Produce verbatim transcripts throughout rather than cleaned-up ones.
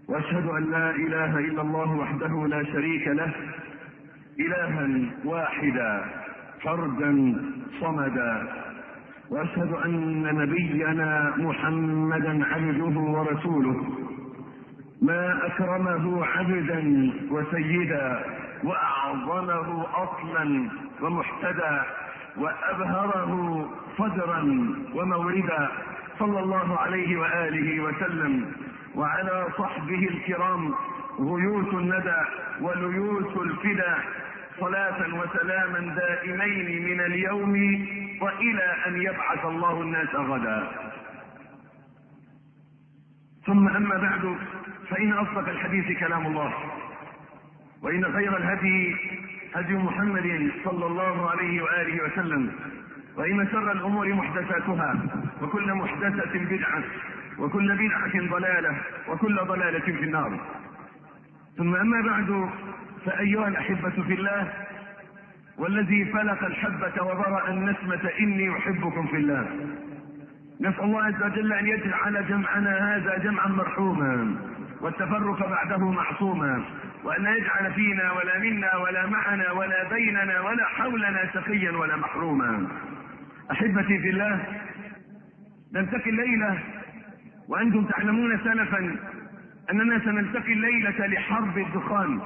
واشهد ان لا اله الا الله وحده لا شريك له، الها واحدا فردا صمدا. واشهد ان نبينا محمدا عبده ورسوله، ما اكرمه عبدا وسيدا، واعظمه اصلا ومحتدى، وابهره صدرا وموردا، صلى الله عليه واله وسلم وعلى صحبه الكرام غيوث الندى وليوث الفدى، صلاة وسلاما دائمين من اليوم والى ان يبعث الله الناس غدا. ثم اما بعد، فان اصدق الحديث كلام الله، وان خير الهدي هدي محمد صلى الله عليه واله وسلم، وان شر الامور محدثاتها، وكل محدثة بدعة، وكل بدعة ضلالة، وكل ضلالة في النار. ثم اما بعد، فايها الاحبة في الله، والذي فلق الحبة وبرأ النسمة اني احبكم في الله، نسأل الله عز وجل ان يجعل جمعنا هذا جمعا مرحوما، والتفرق بعده معصوما، وان يجعل فينا ولا منا ولا معنا ولا بيننا ولا حولنا شقيا ولا محروما. احبتي في الله، نلتقي الليلة وانتم تعلمون سلفا اننا سنلتقي الليلة لحرب الدخان،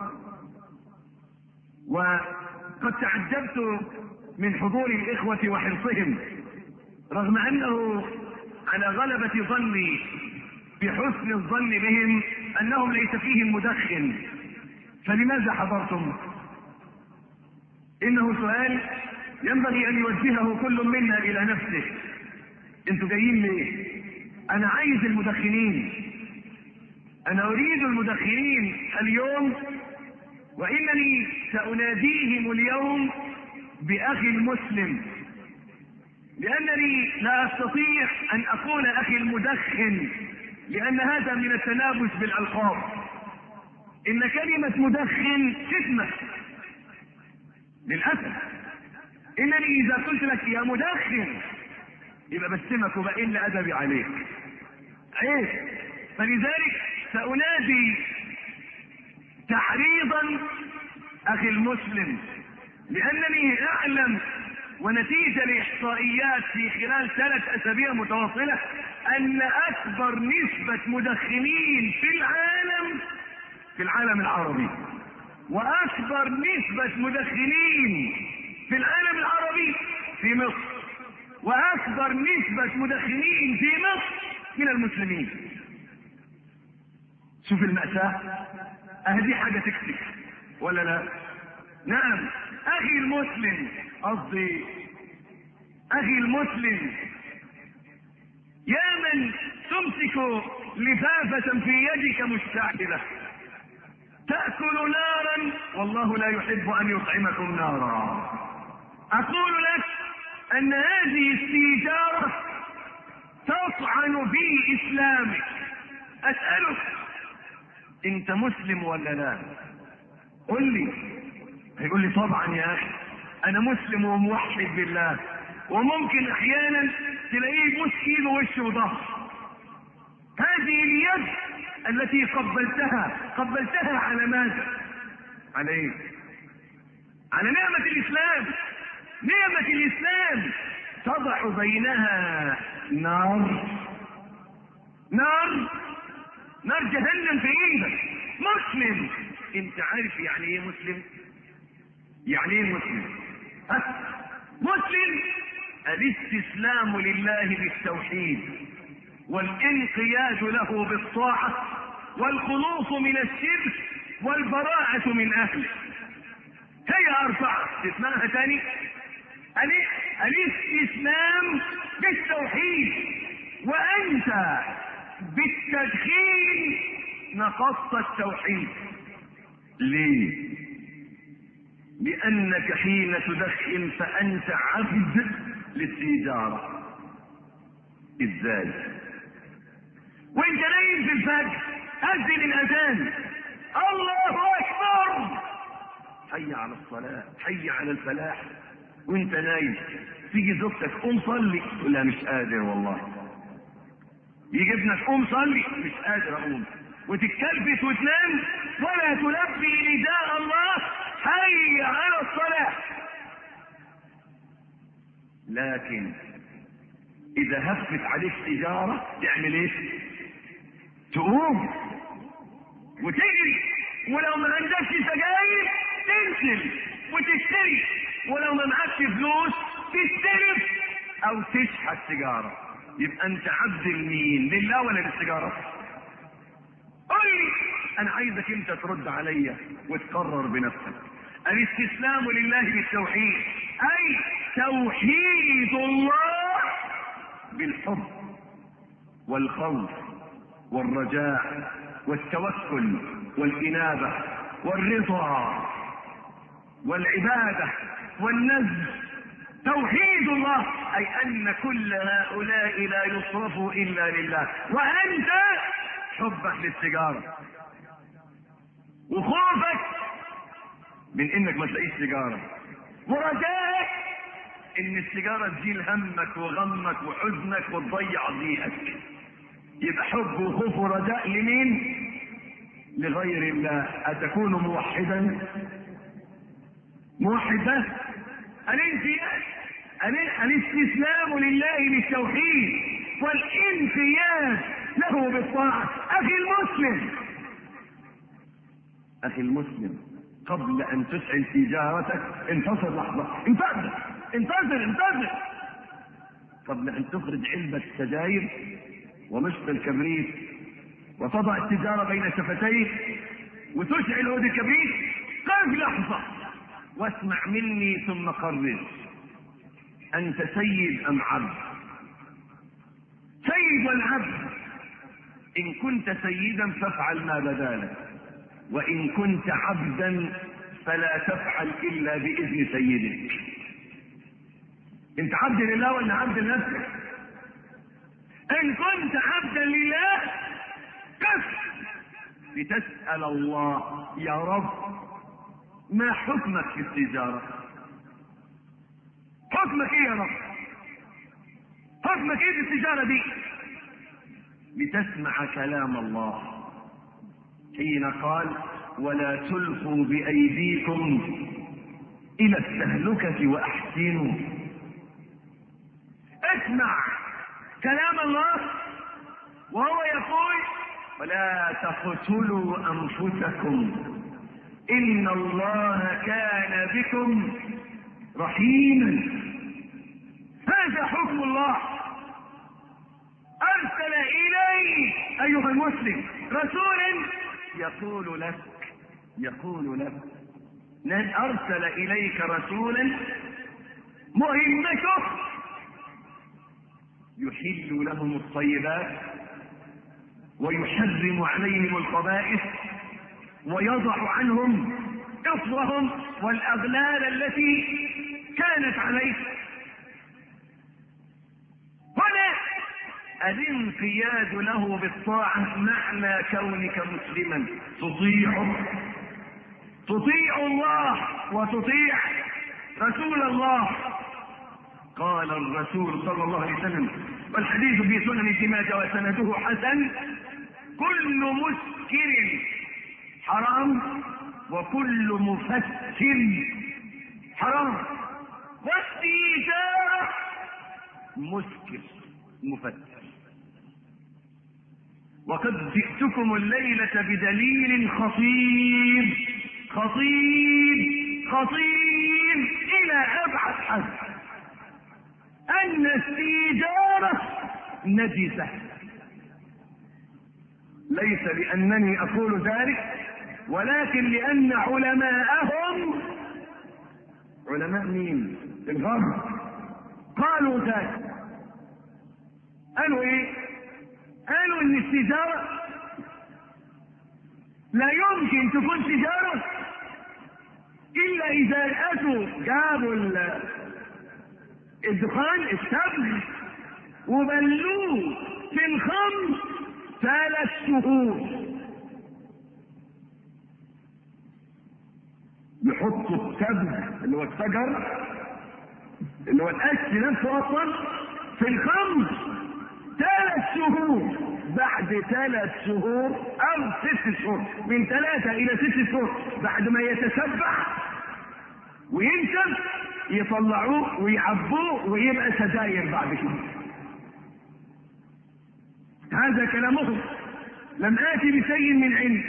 وقد تعجبت من حضور الاخوة وحرصهم، رغم انه على غلبة ظني بحسن الظن بهم انهم ليس فيهم مدخن، فلماذا حضرتم؟ انه سؤال ينبغي ان يوجهه كل منا الى نفسه. انتوا جايين ليه؟ انا عايز المدخنين، انا اريد المدخنين اليوم، وانني ساناديهم اليوم باخي المسلم، لانني لا استطيع ان اقول اخي المدخن، لان هذا من التنابز بالالقاب. ان كلمة مدخن شتمة للاسف. انني اذا قلت لك يا مدخن يبقى بسمك وبقل ادبي عليك، عيب. فلذلك سانادي تعريضا اخي المسلم، لانني اعلم ونتيجة لاحصائيات في خلال ثلاث اسابيع متواصلة ان اكبر نسبة مدخنين في العالم في العالم العربي، واكبر نسبة مدخنين في العالم العربي في مصر، واكبر نسبة مدخنين في مصر من المسلمين. شوف المأساة، اهدي حاجة تكفي ولا لا؟ نعم. اخي المسلم، قصدي اخي المسلم، يا من تمسك لفافة في يدك مشتعلة تأكل نارا والله لا يحب ان يطعمكم نارا. اقول لك ان هذه السيجارة تطعن في اسلامك. اسألك، انت مسلم ولا لا؟ قل لي. هيقول لي طبعا يا اخي انا مسلم وموحد بالله، وممكن احيانا تلاقيه يبوس ايده ووشه وظهر. هذه اليد التي قبلتها قبلتها على ماذا؟ على ايه؟ على نعمة الاسلام. نعمة الاسلام تضع بينها نار، نار نار جهنم في ايدك. مسلم، انت عارف يعني ايه مسلم؟ يعني ايه مسلم؟ ها؟ مسلم الاستسلام لله بالتوحيد، والانقياد له بالطاعة، والخلوص من الشرك، والبراءة من اهله. هي اربعة، تسمعها تاني. الاستسلام بالتوحيد، وانت بالتدخين نقضت التوحيد. ليه؟ لانك حين تدخن فانت عبد للسيجارة. ازاي؟ وانت نايم في الفجر اذن الاذان، الله اكبر، حي على الصلاة، حي على الفلاح، وانت نايم تيجي زوجتك قوم صلي، تقول لها مش قادر والله. يجي ابنك قوم صلي، مش قادر اقوم. وتتكلفت وتنام ولا تلبي نداء الله حي على الصلاة. لكن إذا هفت عليك تجارة تعمل إيه؟ تقوم وتجري، ولو ما عندكش سجاير تنزل وتشتري، ولو ما معكش فلوس تستلف أو تشحت سيجارة. يبقى أنت عبد لمين؟ لله ولا للسيجارة؟ قل لي، أنا عايزك أنت ترد عليا وتقرر بنفسك. الاستسلام لله بالتوحيد، أي توحيد الله بالحب والخوف والرجاء والتوكل والإنابة والرضا والعبادة والنذر. توحيد الله أي أن كل هؤلاء لا يصرفوا إلا لله، وأنت حبك للسيجارة وخوفك من إنك ما تلاقيش سيجارة ورجائك إن السيجارة تزيل همك وغمك وحزنك وتضيع ضيقك. يبقى حب وخوف ورجاء لمين؟ لغير الله. أتكون موحدا؟ موحدا الانقياد، الاستسلام لله بالتوحيد والانقياد له بالطاعة. أخي المسلم، أخي المسلم، قبل أن تسعل تجارتك انتظر لحظة، انتظر انتظر انتظر قبل أن تخرج علبة سجاير ومشط الكبريت وتضع التجارة بين شفتيك وتشعل عود الكبريت، قف لحظة واسمع مني ثم قرر. أنت سيد أم عبد؟ سيد والعبد. إن كنت سيدا فافعل ما بدا لك، وإن كنت عبدا فلا تفعل إلا بإذن سيدك. أنت عبد لله ولا عبد لنفسك؟ إن كنت عبدا لله كف لتسأل الله يا رب ما حكمك في التجارة؟ حكمك ايه يا رب؟ حكمك ايه في التجارة دي؟ لتسمع كلام الله حين قال ولا تلقوا بأيديكم إلى التهلكة وأحسنوا. اسمع كلام الله وهو يقول ولا تقتلوا أنفسكم إن الله كان بكم رحيما. هذا حكم الله. أرسل إليك أيها المسلم رسولا يقول لك يقول لك أرسل إليك رسولا مهمته يحل لهم الطيبات ويحرم عليهم الخبائث ويضع عنهم إصرهم والأغلال التي كانت عليه. هنا الانقياد له بالطاعة معنى كونك مسلما تطيع تطيع الله وتطيع رسول الله. قال الرسول صلى الله عليه وسلم والحديث في سنن ابن ماجه وسنده حسن كل مسكر حرام وكل مفتر حرام والتجارة مسكر مفتر. وقد جئتكم الليلة بدليل خطير خطير خطير إلى أبعد حد أن التجارة نجسة. ليس لأنني أقول ذلك ولكن لأن علماءهم علماء مين؟ الغرب قالوا ذلك. قالوا ايه؟ قالوا ان التجارة لا يمكن تكون تجارة الا اذا اتوا جابوا الدخان التبغ وبلوه في الخمر ثلاث شهور. يحطوا التبغ اللي هو الشجر اللي هو القش نفسه اصلا في الخمر ثلاث شهور بعد ثلاث شهور او ست شهور، من ثلاثة الى ست شهور بعد ما يتشبع وينشف يطلعوه ويعبوه ويبقى سجاير بعد كده. هذا كلامهم، لم آتي بشيء من علم.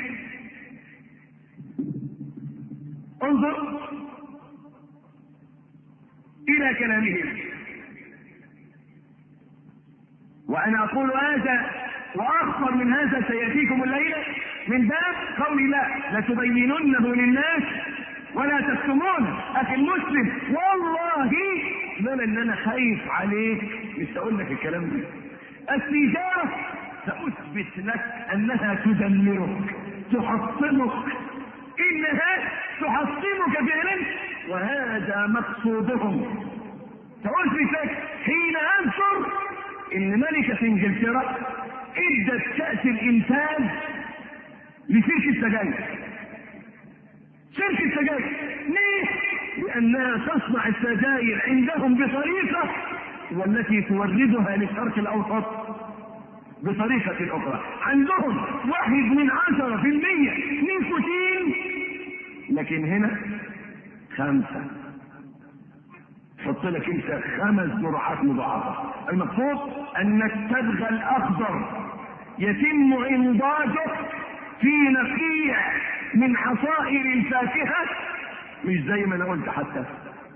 انظر إلى كلامهم، وأنا أقول هذا وأخطر من هذا سيأتيكم الليلة من باب قول الله لتبيننه للناس ولا تكتمونه. أخي المسلم والله لولا أن أنا خايف عليك مش هقول لك الكلام ده. السيجارة سأثبت لك أنها تدمرك تحطمك، إنها تحطمك فعلا، وهذا مقصودهم. سأثبت لك حين أذكر إن ملكة إنجلترا ادت كأس الإنتاج لشركة السجاير. شركة السجاير ليه؟ لأنها تصنع السجاير عندهم بطريقة والتي توردها للشرق الأوسط بطريقة أخرى. عندهم واحد من عشرة في المية نيكوتين، لكن هنا خمسة. حط لك انت خمس جرعات مضاعفة. المقصود أن الصبغ الأخضر يتم إنضاجه في نقيع من عصائر الفاكهة، مش زي ما أنا قلت حتى،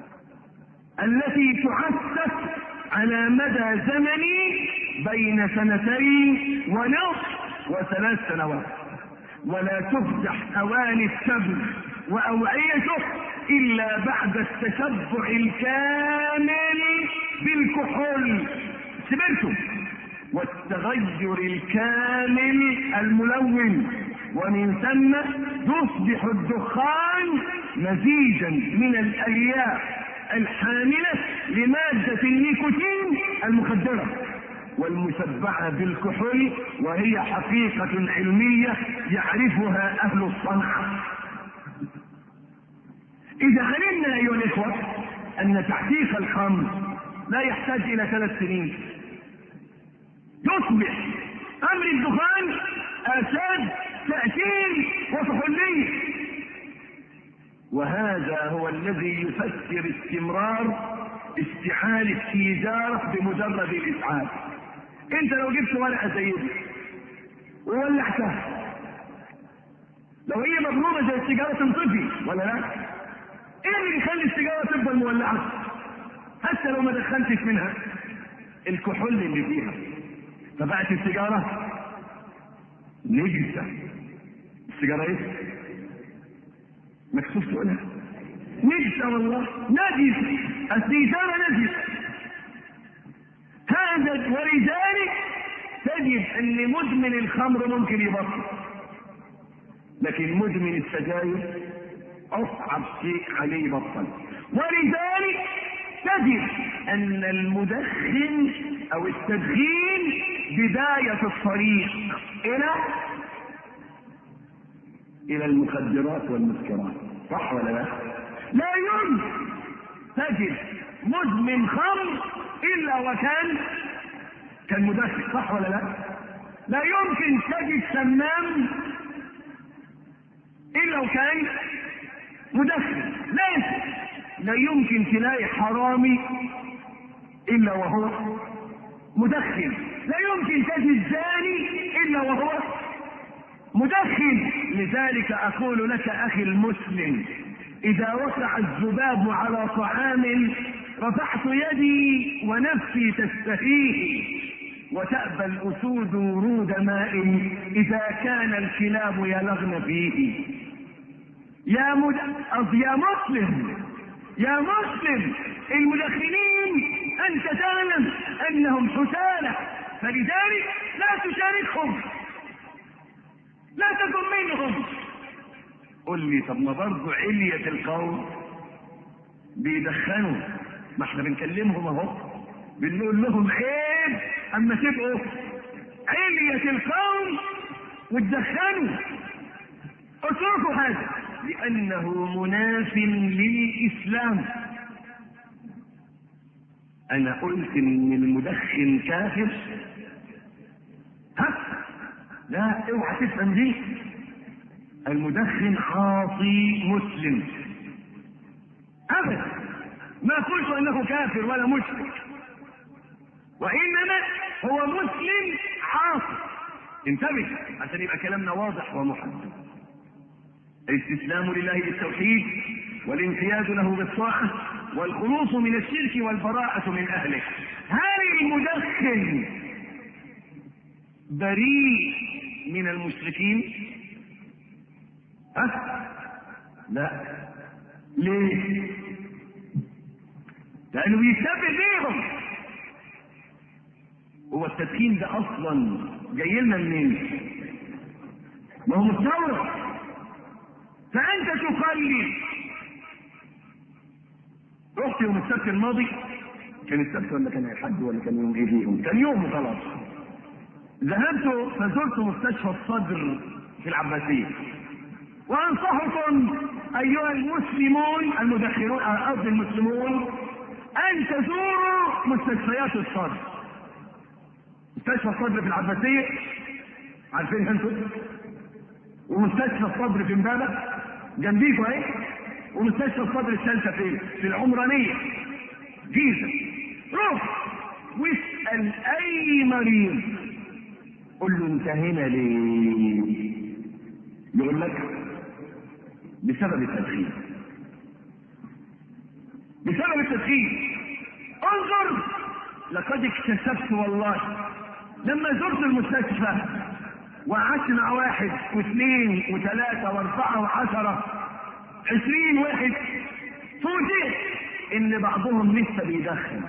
التي تحسس على مدى زمني بين سنتين ونصف وثلاث سنوات، ولا تفتح أواني السبل وأوعيته إلا بعد التشبع الكامل بالكحول سمرته والتغير الكامل الملون، ومن ثم يصبح الدخان مزيجا من الألياف الحاملة لمادة النيكوتين المخدرة والمشبعة بالكحول، وهي حقيقة علمية يعرفها أهل الصنعة. إذا علمنا أيها الإخوة أن تحقيق الخمر لا يحتاج إلى ثلاث سنين، يصبح أمر الدخان أشد تأثير وكحولية، وهذا هو الذي يفسر استمرار استعمال السيجارة بمجرد الإسعاف. انت لو جبت ورقة زي دي وولعتها، لو هي مضروبة زي السيجارة تنطفي ولا لا؟ ايه اللي يخلي السيجارة تفضل مولعة حتى لو ما دخلتش منها؟ الكحول اللي فيها. فبقت السيجارة نجسة. السيجارة ايه؟ مكسوف تقولها نجسة، والله نجسة، السيجارة نجسة. هذا ولذلك تجد ان مدمن الخمر ممكن يبطل، لكن مدمن السجاير اصعب شيء عليه يبطل. ولذلك تجد ان المدخن او التدخين بداية الطريق الى الى المخدرات والمسكرات، صح ولا لا؟ لا يمكن تجد مدمن خمر الا وكان كان مدخن، صح ولا لا؟ لا يمكن تجد سمام الا وكان مدخن. لا لا يمكن تلاقي حرامي الا وهو مدخن. لا يمكن تجد زاني الا وهو مدخن. لذلك اقول لك اخي المسلم، اذا وقع الذباب على طعام رفعت يدي ونفسي تستحيه، وتأبى الاسود ورود ماء اذا كان الكلاب يلغن فيه. يا مد... يا مسلم يا مسلم المدخنين انت تعلم انهم حسالة، فلذلك لا تشاركهم، لا تكن منهم. قل لي طب ما برضه علية القوم بيدخنوا، ما احنا بنكلمهم اهو بنقول لهم عيب اما تبقوا علية القوم وتدخنوا. اتركوا هذا لانه مناف للاسلام. انا قلت ان المدخن كافر؟ ها لا اوعى تفهم دي. المدخن عاصي مسلم ابدا، ما قلت انه كافر ولا مشرك، وانما هو مسلم عاصي. انتبه عشان يبقى كلامنا واضح ومحدد. الاستسلام لله بالتوحيد والانقياد له بالطاعه والخلوص من الشرك والبراءه من اهله. هل المدخن بريء من المشركين؟ ها؟ لا. ليه؟ لانه بيشتبه بيهم. هو التدخين ده اصلا جاي لنا منين؟ ما هو مستورد. فانت تخلي. رحت يوم السبت الماضي، كان السبت ولا كان الحد ولا كان يوم ايه فيهم؟ كان يوم وخلاص. ذهبت فزرت مستشفى الصدر في العباسيه، وانصحكم ايها المسلمون المدخنون قصدي المسلمون ان تزوروا مستشفيات الصدر. مستشفى الصدر في العباسيه عارفين انتم، ومستشفى الصدر في امبابه جنبيكم اهي، ومستشفى الصدر الثالثه فين؟ في العمرانيه جيزه. روح واسال اي مريض قل له انت هنا ليه؟ يقول لك بسبب التدخين. بسبب التدخين. انظر، لقد اكتسبت والله لما زرت المستشفى وقعدت مع واحد واثنين وثلاثة واربعة وعشرة عشرين واحد، فوجئت ان بعضهم لسه بيدخن.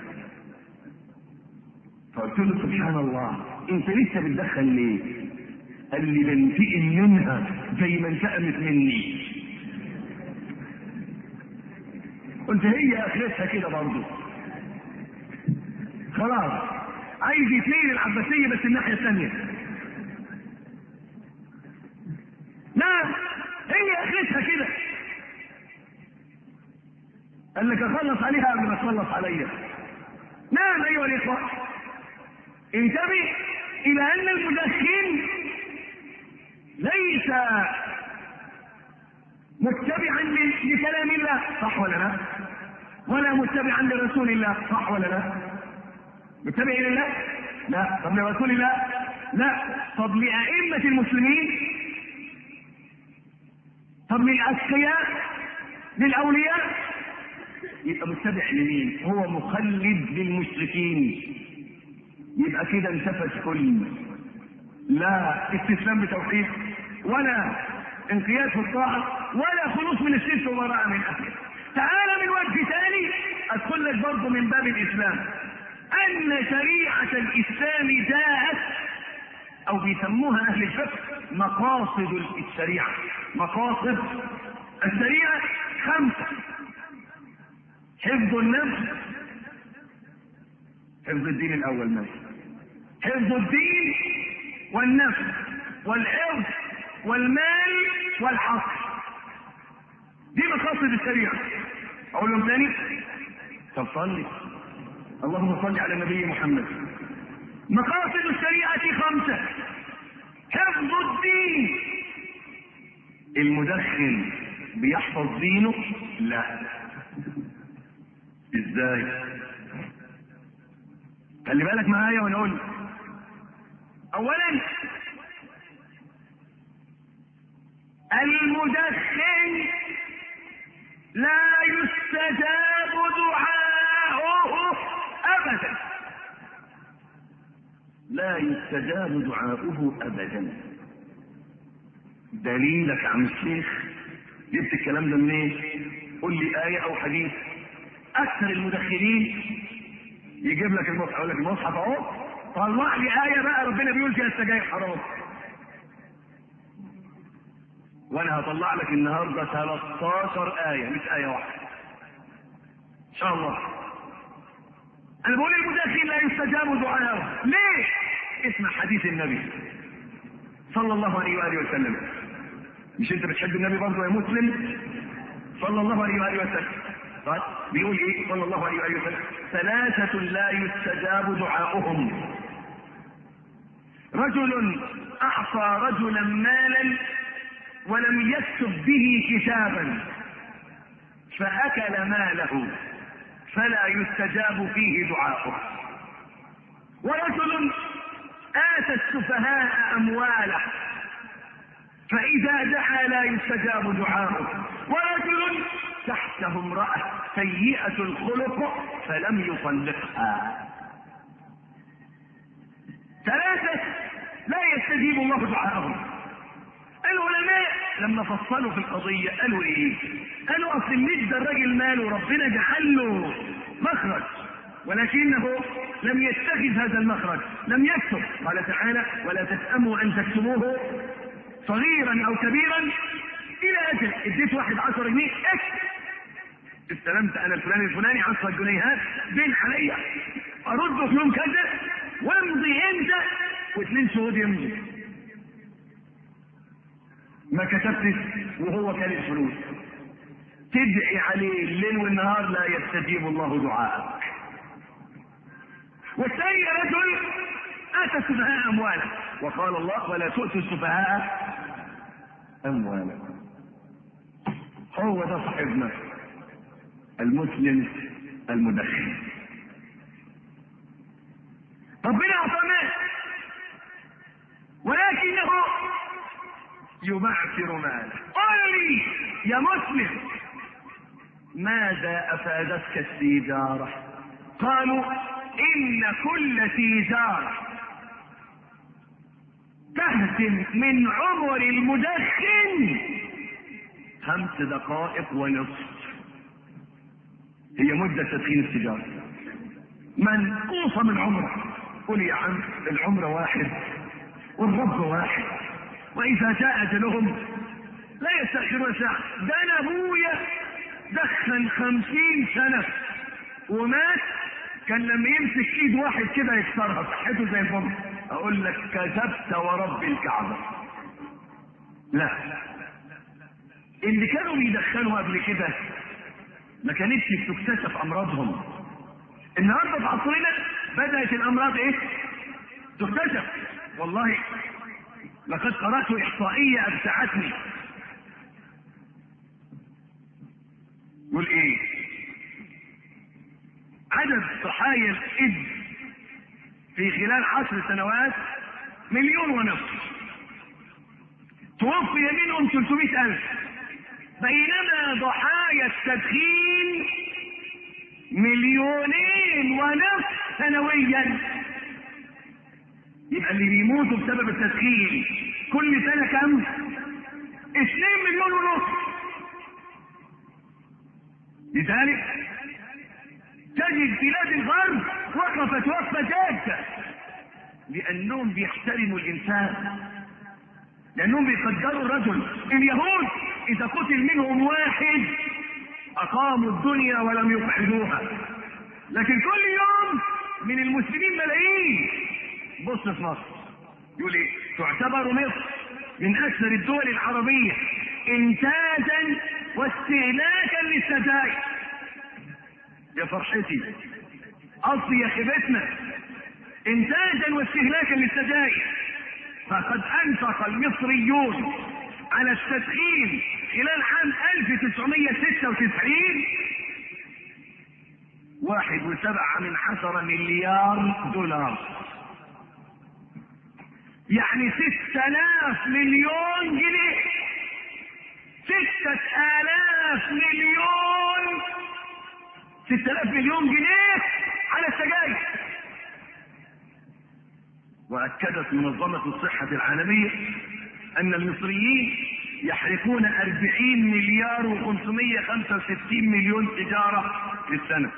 فقلت له سبحان الله انت لسه بتدخن ليه؟ قال لي بنتقم منها زي ما انتقمت مني. قلت هي اخرتها كده برضه. خلاص عايز يتنقل العباسيه بس الناحيه الثانيه. لا هي اخرتها كده. قال لك اخلص عليها قبل ما تخلص عليا. نعم ايها الاخوه، انتبه الى ان المدخن ليس متبعا لكلام الله، صح ولا لا؟ ولا متبعا لرسول الله، صح ولا لا؟ متبع لله؟ لا. طب لرسول الله؟ لا. طب لأئمة المسلمين؟ طب للأتقياء؟ للأولياء؟ يبقى متبع لمين؟ هو مخلد للمشركين. يبقى كده انتفت كل لا استسلام بتوحيد ولا انقياد في الطاعه ولا خلوص من الشرك وبراءه من اهله. تعال من وجه ثاني ادخل لك برضه من باب الاسلام ان شريعه الاسلام جاءت او بيسموها اهل الفقه مقاصد الشريعه. مقاصد الشريعه خمسه: حفظ النفس، حفظ الدين الاول ماشي، حفظ الدين والنفس والعرض والمال والعقل. دي مقاصد الشريعه. اقول لهم ثاني؟ طب صلي. اللهم صل على النبي محمد. مقاصد الشريعه خمسه: حفظ الدين. المدخن بيحفظ دينه؟ لا. ازاي؟ خلي بالك معايا وانا اقول. اولا المدخن لا يستجاب دعاؤه ابدا. لا يستجاب دعاؤه ابدا. دليلك يا عم الشيخ؟ جبت الكلام ده منين؟ قول لي آية أو حديث. أكثر المدخنين يجيب لك المصحف، يقول لك المصحف أهو، طلع لي آية بقى ربنا بيقول فيها السجاير حرام. وأنا هطلع لك النهارده ثلاثتاشر آية مش آية واحدة. إن شاء الله. أنا بقول المدخن لا يستجاب دعاءه، ليه؟ اسمع حديث النبي صلى الله عليه وآله وسلم. مش أنت بتحب النبي برضه يا مسلم؟ صلى الله عليه وآله وسلم. طيب بيقول ايه صلى الله عليه وآله وسلم؟ ثلاثة لا يستجاب دعاؤهم: رجل أعطى رجلا مالا ولم يكتب به كتابا فأكل ماله فلا يستجاب فيه دعاؤه. ورجل آتى السفهاء أمواله فإذا دعا لا يستجاب دعاؤه. ورجل تحته امرأة سيئة الخلق فلم يطلقها. ثلاثة لا يستجيب الله دعاءهم. العلماء لما فصلوا في القضية قالوا ايه؟ قالوا اصل مش ده الراجل ماله ربنا جعل له مخرج ولكنه لم يتخذ هذا المخرج، لم يكتب. قال تعالى ولا تسأموا ان تكتبوه صغيرا او كبيرا الى اجل. اديت واحد عشر جنيه اكتب، استلمت انا الفلاني الفلاني عشر جنيهات بين عليا ارده في يوم كذا وامضي انت واثنين شهود يمضي. ما كتبتش وهو كان الفلوس، تدعي عليه الليل والنهار لا يستجيب الله دعاءك. والثاني رجل اتى السفهاء اموالا وقال الله ولا تؤتوا السفهاء اموالا. هو ده صاحبنا المسلم المدخن. ربنا اعطاه ولكنه يبعثر ماله. قال لي يا مسلم ماذا افادتك التجارة؟ قالوا ان كل تجارة تهدم من عمر المدخن خمس دقائق ونصف. هي مدة تدخين السيجارة منقوصة من عمره. قل يا عم العمر واحد والرب واحد واذا جاء اجلهم لا يستأخرون ساعة. ده انا ابويا دخن خمسين سنة ومات كان لما يمسك ايد واحد كده يكسرها صحته زي البوم. اقول لك كذبت ورب الكعبة. لا، اللي كانوا بيدخنوا قبل كده ما كانتش بتكتشف امراضهم. النهارده في عصرنا بدأت الامراض ايه؟ تكتشف. والله لقد قرأت احصائية ابدعتني. يقول ايه؟ عدد ضحايا الايدز في خلال عشر سنوات مليون ونصف، توفي منهم ثلاثمائة ألف، بينما ضحايا التدخين مليونين ونصف سنويا. يبقى اللي بيموتوا بسبب التدخين كل سنة كم؟ اثنين مليون ونصف. لذلك تجد بلاد الغرب وقفت وقفة جادة لأنهم بيحترموا الإنسان، لأنهم بيقدروا الرجل. اليهود إذا قتل منهم واحد أقاموا الدنيا ولم يقعدوها، لكن كل يوم من المسلمين ملايين. بص في مصر يقول ايه؟ تعتبر مصر من أكثر الدول العربية إنتاجا واستهلاكا للسجاير. يا فرحتي، قصدي يا خيبتنا، انتاجا واستهلاكا للسجاير. فقد انفق المصريون على التدخين خلال عام ألف وتسعمائة وستة وتسعين واحد وسبعة من عشرة مليار دولار، يعني ستة آلاف مليون جنيه. ستة آلاف مليون ستة آلاف مليون جنيه على السجاير. وأكدت منظمة الصحة العالمية أن المصريين يحرقون أربعين مليار وخمسمائة وخمسة وستين مليون سيجارة في السنة.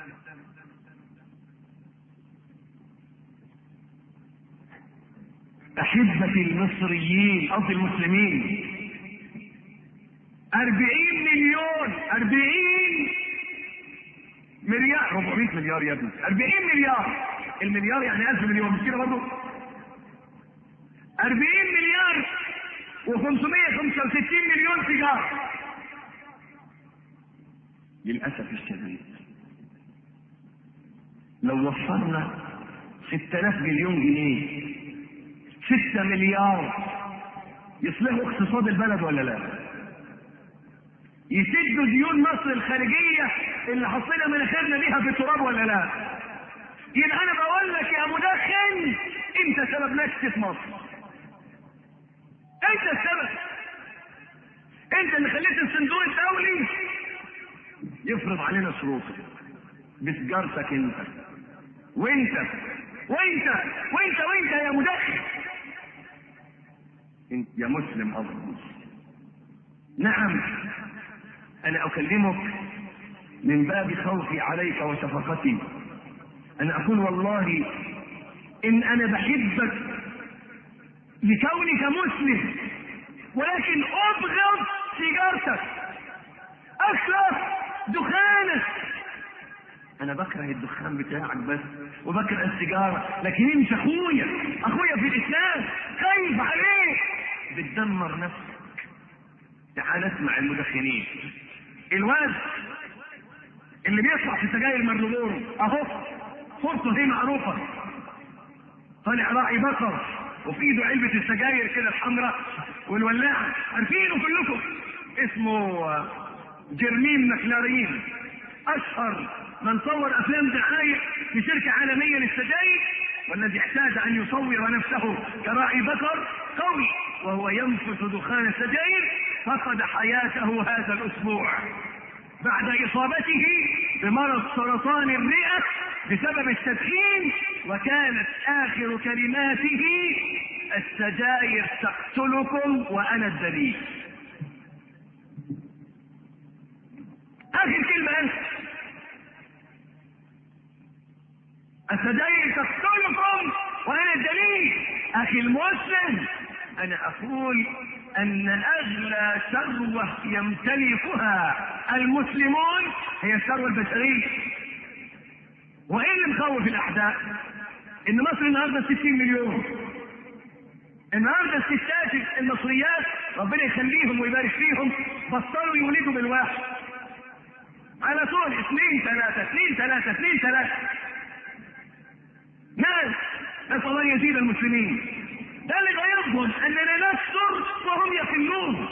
أحبة المصريين قصدي المسلمين، أربعين مليون أربعين مليار أربعمائة مليار يا ابني، أربعين مليار. المليار يعني ألف مليون، مش كده برضه؟ أربعين مليار وخمسمائة وخمسة وستين مليون سيجارة. للأسف الشديد لو وفرنا ستة آلاف مليون جنيه ستة مليار يصلحوا اقتصاد البلد ولا لا؟ يسدوا ديون مصر الخارجية اللي حصلنا مناخيرنا بيها في التراب ولا لا؟ يبقى انا بقول لك يا مدخن انت سبب نكسة مصر. انت السبب. انت اللي خليت الصندوق الدولي يفرض علينا شروطه بسجارتك انت وانت وانت وانت وانت يا مدخن. انت يا مسلم افضل. نعم انا اكلمك من باب خوفي عليك وشفقتي، انا اقول والله ان انا بحبك لكونك مسلم، ولكن ابغض سيجارتك، اكره دخانك. انا بكره الدخان بتاعك بس وبكره السيجاره، لكن انت اخويا اخويا في الاسلام، خايف عليك، بتدمر نفسك. تعال اسمع المدخنين. الواد اللي بيطلع في سجاير مرلبورو اهو صورته هي معروفه، طالع راعي بقر وفي ايده علبه السجاير كده الحمراء والولاعه، عارفينه كلكم، اسمه جيرمين ماكلارين، اشهر من صور افلام دعايه في شركه عالميه للسجاير، والذي احتاج ان يصور نفسه كراعي بقر قوي وهو ينفث دخان السجاير، فقد حياته هذا الاسبوع بعد اصابته بمرض سرطان الرئه بسبب التدخين، وكانت اخر كلماته السجاير تقتلكم وانا الدليل. اخر كلمه انت السجاير تقتلكم وانا الدليل. اخي المسلم انا اقول ان اغلى ثروه يمتلكها المسلمون هي الثروه البشريه. وايه اللي مخوف الاحداث؟ ان مصر النهارده ستين مليون. النهارده الستات المصريات ربنا يخليهم ويبارك فيهم بطلوا يولدوا بالواحد على طول، اثنين ثلاثه اثنين ثلاثه اثنين ثلاثه. ناس نسال الله يزيد المسلمين. ده اللي غيظهم اننا نكثر وهم يقلون،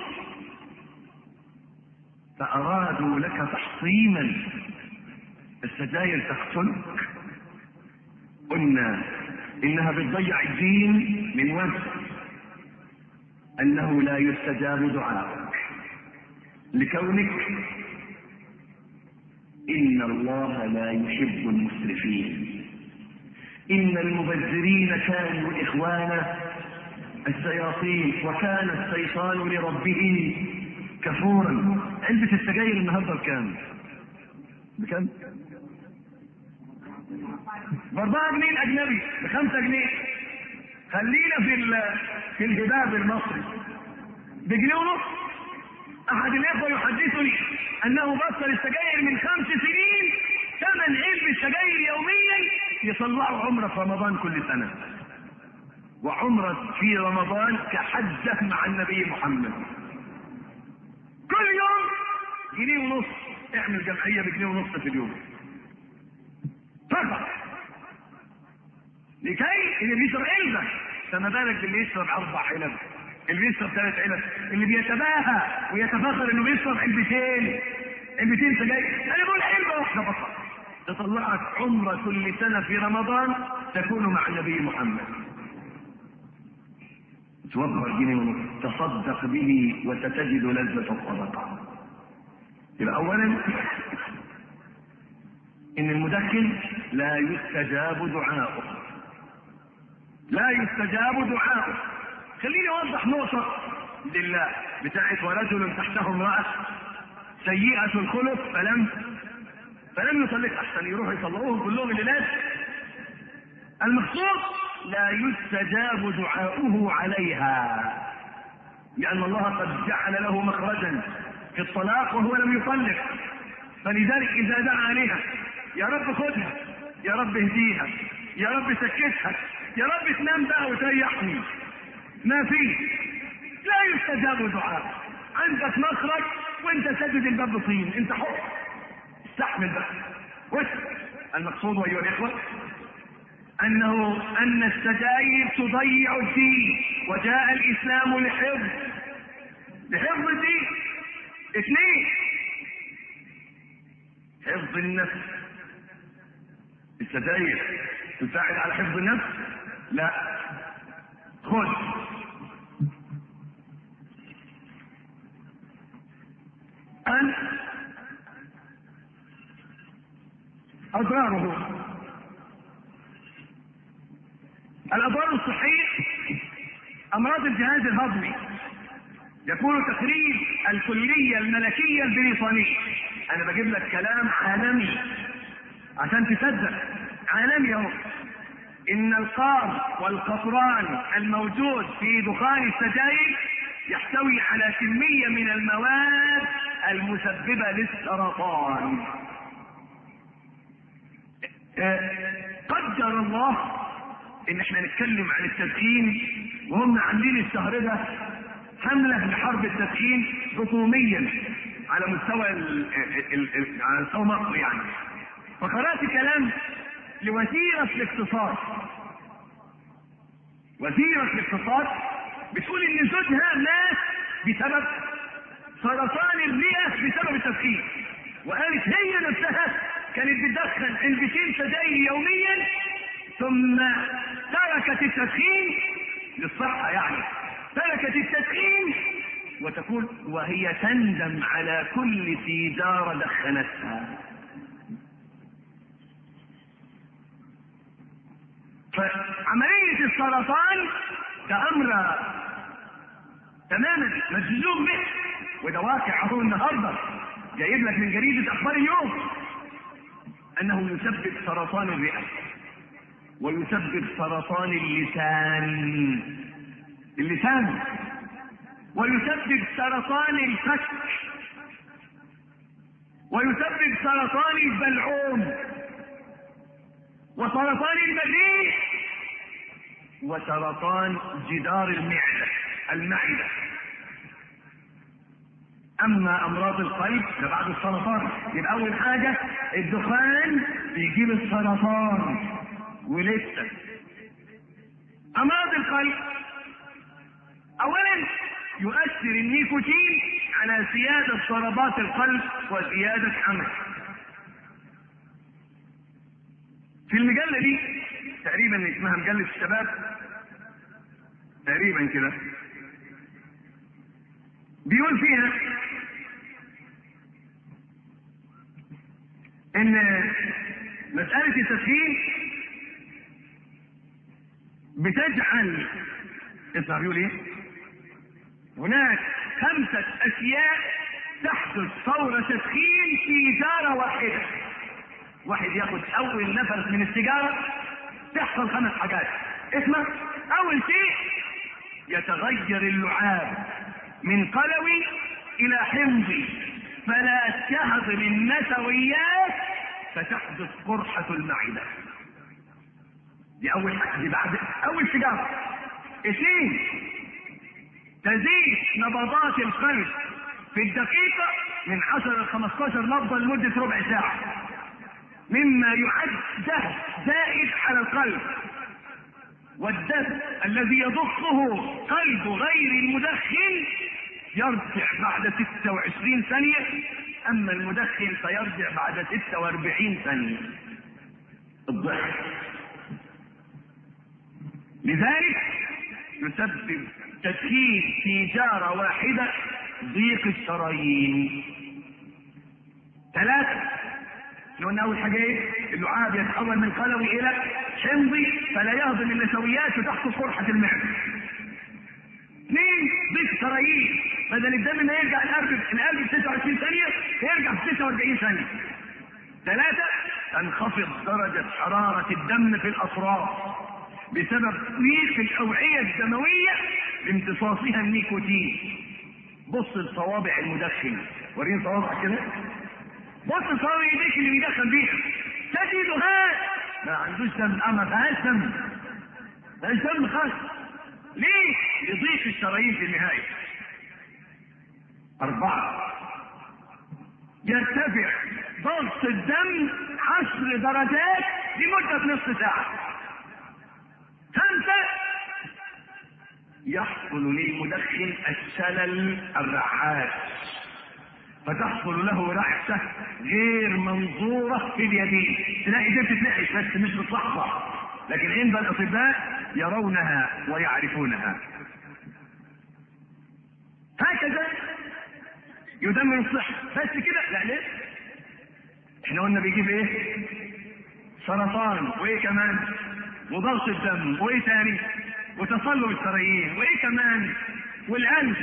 فارادوا لك تحطيما. السجاير تقتلك، قلنا انها بتضيع الدين من وجه انه لا يستجاب دعاءك لكونك ان الله لا يحب المسرفين، ان المبذرين كانوا اخوان الشياطين وكان الشيطان لربه كفورا. علبة السجاير النهارده بكام؟ بكام؟ باربعة جنيه الاجنبي، بخمسة جنيه. خلينا في في الهباب المصري بجنيه ونص. احد الاخوه يحدثني انه بطل السجاير من خمس سنين، ثمن علبة سجاير يوميا يطلعوا عمره في رمضان كل سنه، وعمره في رمضان كحجه مع النبي محمد. كل يوم جنيه ونص، اعمل جمعيه بجنيه ونص في اليوم فقط، لكي اللي بيشرب علبه، فما بالك باللي يشرب اربع علب، اللي بيشرب ثلاث علب، اللي بيتباهى ويتفاخر انه بيشرب علبتين علبتين سجاير. انا بقول علبه واحده فقط تطلعك عمره كل سنه في رمضان تكون مع النبي محمد. توفر جنيه ونص تصدق به وستجد لذة الصدقة. يبقى اولا ان المدخن لا يستجاب دعاؤه، لا يستجاب دعاؤه. خليني اوضح نقطة لله بتاعت ورجل تحته امرأة سيئة الخلق فلم فلم يطلق، احسن يروحوا يطلقوهم كلهم الليلات. المقصود لا يستجاب دعاؤه عليها، لأن الله قد جعل له مخرجا في الطلاق وهو لم يطلق، فلذلك إذا دعا عليها يا رب خدها، يا رب اهديها، يا رب سكتها، يا رب تنام بقى وتريحني، ما فيه. لا يستجاب دعاء. عندك مخرج وانت سدد الباب بطين، انت حر، استحمل بقى واسكت. المقصود ايها الاخوه انه ان السجاير تضيع الدين، وجاء الاسلام لحفظ لحفظ الدين. اثنين، حفظ النفس. السجاير تساعد على حفظ النفس؟ لا. خذ أن أضراره. الأضرار الصحية: أمراض الجهاز الهضمي. يكون تقرير الكلية الملكية البريطانية، أنا بجيب لك كلام عالمي عشان تصدق، عالمي اهو، إن القار والقطران الموجود في دخان السجاير يحتوي على كمية من المواد المسببة للسرطان. قدر الله ان احنا نتكلم عن التدخين وهم عاملين الشهر ده حملة لحرب التدخين حكوميا على مستوى ال ال ال على مستوى مصر يعني. فقرأت كلام لوزيرة الاقتصاد، وزيرة الاقتصاد بتقول ان زوجها مات بسبب سرطان الرئة بسبب التدخين، وقالت هي نفسها كانت بتدخن علبتين سجاير يوميا ثم تركت التدخين للصحة يعني، تركت التدخين وتقول وهي تندم على كل سيجارة دخنتها. فعملية السرطان ده أمر تماما مجزوم به، وده واقع اهو النهارده جايب لك من جريدة أخبار اليوم أنه يسبب سرطان الرئة ويسبب سرطان اللسان اللسان ويسبب سرطان الفك ويسبب سرطان البلعوم وسرطان المريء وسرطان جدار المعدة المعدة. اما امراض القلب ده بعد السرطان. يبقى اول حاجة الدخان بيجيب السرطان ولسه. امراض القلب: اولا يؤثر النيكوتين على زيادة ضربات القلب وزيادة حمل. في المجلة دي تقريبا اسمها مجلة الشباب تقريبا كده، بيقول فيها ان مسألة التدخين بتجعل اسمع بيقول ايه، هناك خمسة اشياء تحدث فور تدخين سيجارة واحدة. واحد ياخد اول نفس من السيجارة تحصل خمس حاجات. اسمع: اول شيء يتغير اللعاب من قلوي الى حمضي فلا تهضم النشويات فتحدث قرحة المعدة. دي اول حاجة، دي بعد اول سيجارة. اثنين: تزيد نبضات القلب في الدقيقة من عشرة ل خمستاشر نبضة لمدة ربع ساعة، مما يعد دهس زائد على القلب، والدم الذي يضخه قلب غير المدخن يرجع بعد ستة وعشرين ثانية، اما المدخن فيرجع بعد ستة واربعين ثانية. الضعف. لذلك يسبب تدخين سيجارة واحدة ضيق الشرايين. ثلاثة: لأن أول حاجة إيه؟ اللعاب يتحول من قلوي إلى حمضي فلا يهضم النشويات وتحصل قرحة المعدة. اثنين: ضيق الشرايين، بدل الدم ما يرجع القلب القلب في ستة وعشرين ثانية يرجع في ستة واربعين ثانية. ثلاثة: تنخفض درجة حرارة الدم في الأطراف بسبب ضيق الأوعية الدموية لامتصاصها النيكوتين. بص لصوابع المدخن، وريني صوابعك كده، بص لصوابع ايديك اللي بيدخن بيها، تجدها ما عندوش دم، اما فيهاش دم، ما فيهاش دم خالص. ليه؟ لضيق الشرايين في النهاية. أربعة: يرتفع ضغط الدم عشر درجات لمدة نصف ساعة. خمسة، يحصل للمدخن الشلل الرعاش، فتحصل له رعشة غير منظورة في اليدين، تلاقي دي بتتنعش بس مش بتلحظة، لكن عند الأطباء يرونها ويعرفونها. هكذا يدمر الصحة. بس كده؟ لا، ليه؟ احنا قلنا بيجيب ايه؟ سرطان، وايه كمان؟ وضغط الدم، وايه تاني؟ وتصلب الشرايين، وايه كمان؟ والقلب.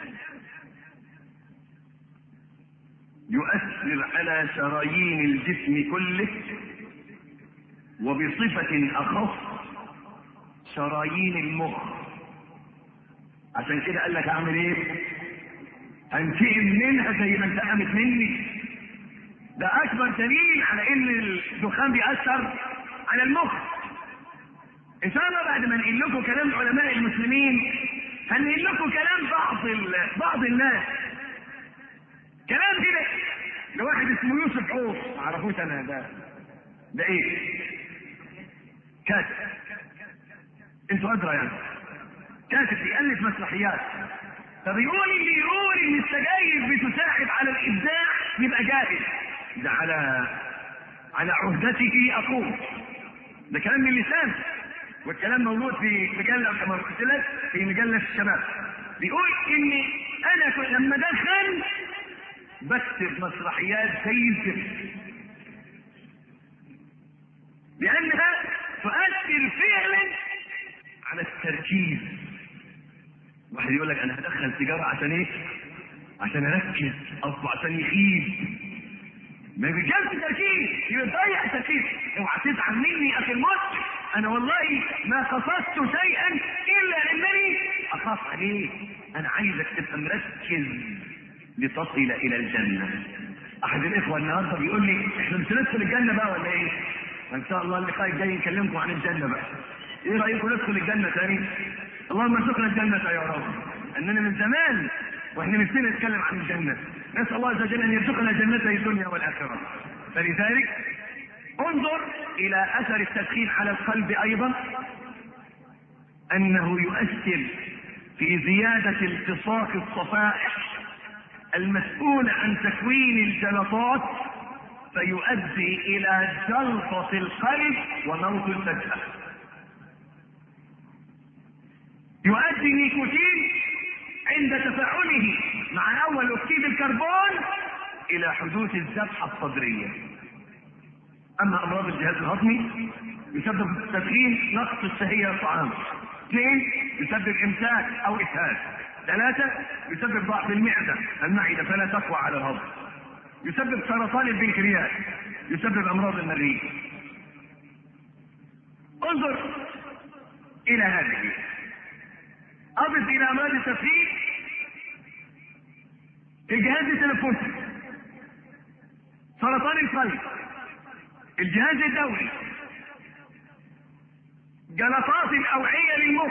يؤثر على شرايين الجسم كله، وبصفة اخص شرايين المخ. عشان كده قال لك اعمل ايه؟ انتقم منها زي ما انتقمت مني. ده اكبر دليل على ان الدخان بيأثر على المخ. ان شاء الله بعد ما نقول لكم كلام علماء المسلمين هنقول لكم كلام بعض بعض الناس، كلام كده لواحد اسمه يوسف عوف، ما اعرفوش انا. ده ده ايه؟ كاتب، انتوا ادرى يعني. كاتب بيألف مسرحيات، فبيقول اللي يقول ان السجاير بتساعد على الابداع يبقى جاهل. ده على على عهدته اقول، ده كلام من لسان، والكلام موجود في مجله كما قلت لك في مجله الشباب. بيقول ان انا لما دخل بكتب مسرحيات زي الزفت، لانها تؤثر فعلا على التركيز. واحد يقول لك انا هدخل سيجاره عشان ايه؟ عشان اركز، اصله عشان يخيب. ما بيجيبش تركيز، يضيع تركيز. اوعى تزعل مني اخي الموت، انا والله ما قصدت شيئا الا انني اخاف عليك. انا عايزك تبقى مركز لتصل الى الجنه. احد الاخوه النهارده بيقول لي احنا مش ندخل الجنه بقى ولا ايه؟ ان شاء الله اللقاء الجاي نكلمكم عن الجنه بقى. ايه رايكم ندخل الجنه تاني؟ اللهم ارزقنا الجنه يا رب. اننا من زمان واحنا نفسنا نتكلم عن الجنه، نسال الله عز وجل ان يرزقنا جنته الدنيا والاخره. فلذلك انظر الى اثر التدخين على القلب ايضا، انه يؤثر في زياده التصاق الصفائح المسؤول عن تكوين الجلطات، فيؤدي الى جلطه القلب وموت الفجأة. يؤدي النيكوتين عند تفاعله مع اول اكسيد الكربون الى حدوث الذبحه الصدريه. اما امراض الجهاز الهضمي يسبب التدخين نقص الشهيه للطعام. اثنين، يسبب امساك او اسهال. ثلاثه، يسبب ضعف المعده المعده فلا تقوى على الهضم. يسبب سرطان البنكرياس، يسبب امراض المريء. انظر الى هذه. اضف الى امراض التدخين الجهاز التنفسي، سرطان القلب، الجهاز الدوري، جلطات الاوعيه للمخ،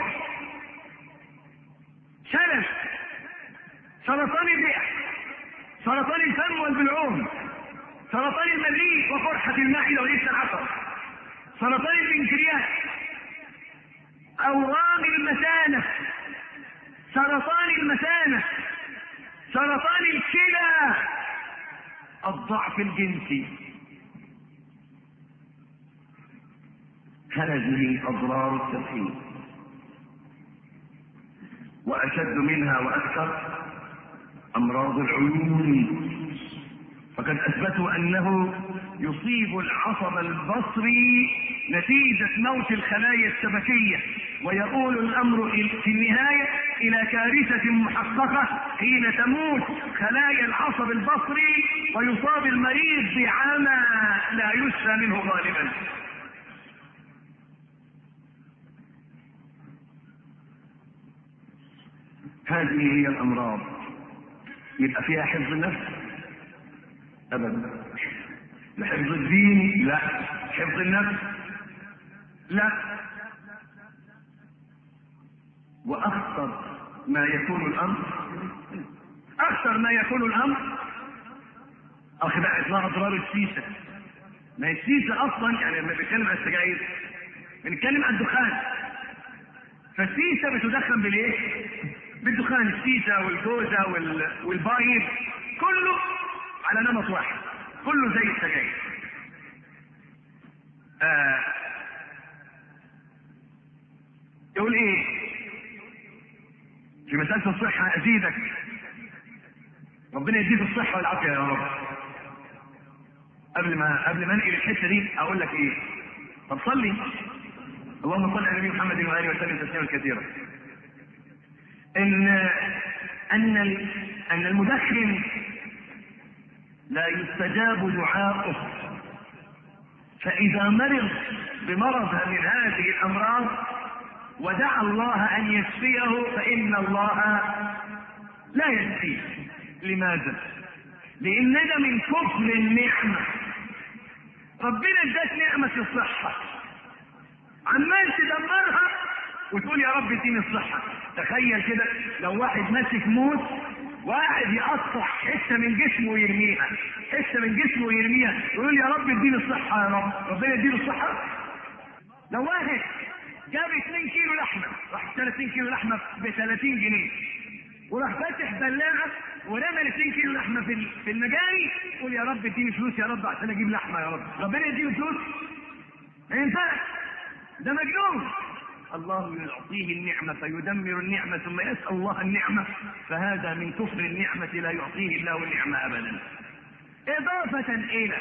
شلل، سرطان الرئه، سرطان الفم والبلعوم، سرطان المريء وقرحه المعده وليس العصب، سرطان البنكرياس، اورام المثانه، سرطان المثانه، سرطان الكلى، الضعف الجنسي. هذه اضرار التدخين، واشد منها واكثر امراض العيون. فقد اثبتوا انه يصيب العصب البصري نتيجة موت الخلايا الشبكية، ويقول الامر في النهاية الى كارثة محققة حين تموت خلايا العصب البصري ويصاب المريض بعمى لا يشفى منه غالبا. هذه هي الامراض. يبقى فيها حفظ النفس؟ ابدا. لحفظ الدين؟ لا. حفظ النفس؟ لا. واخطر ما يكون الامر اخطر ما يكون الامر اخي بقى اسمها اضرار السيسه. ما هي السيسه اصلا، يعني لما بنتكلم عن السجاير بنتكلم عن الدخان. فالسيسة بتدخن بالايه؟ بالدخان. السيسة والجوزة والبايب كله على نمط واحد، كله زي السجاير. آه يقول ايه في مسألة الصحة؟ ازيدك، ربنا يزيد الصحة والعافية يا رب. قبل ما قبل ما انقل الحتة دي اقول لك ايه؟ طب صلي، اللهم صل على النبي محمد وآله وسلم تسليما كثيرا. ان ان ان المدخن لا يستجاب دعاؤه، فإذا مرض بمرض من هذه الأمراض ودعا الله أن يشفيه فإن الله لا يشفيه. لماذا؟ لأن ده من كفر النعمة. ربنا اداك نعمة الصحة، عمال تدمرها وتقول يا رب اديني الصحة. تخيل كده لو واحد ماسك موت وقاعد يقطع حته من جسمه ويرميها، حته من جسمه ويرميها، ويقول يا رب اديني الصحه يا رب، ربنا يديله الصحه. لو واحد جاب اتنين كيلو لحمه، راح اشترى اتنين كيلو لحمه ب ثلاثين جنيه، وراح فاتح بلاعه ورمى ال اتنين كيلو لحمه في في المجاري، يقول يا رب اديني فلوس يا رب عشان اجيب لحمه يا رب، ربنا يديله فلوس؟ ما ينفعش، ده مجنون. الله يعطيه النعمة فيدمر النعمة ثم يسأل الله النعمة، فهذا من كفر النعمة لا يعطيه الله النعمة أبدا. إضافة إلى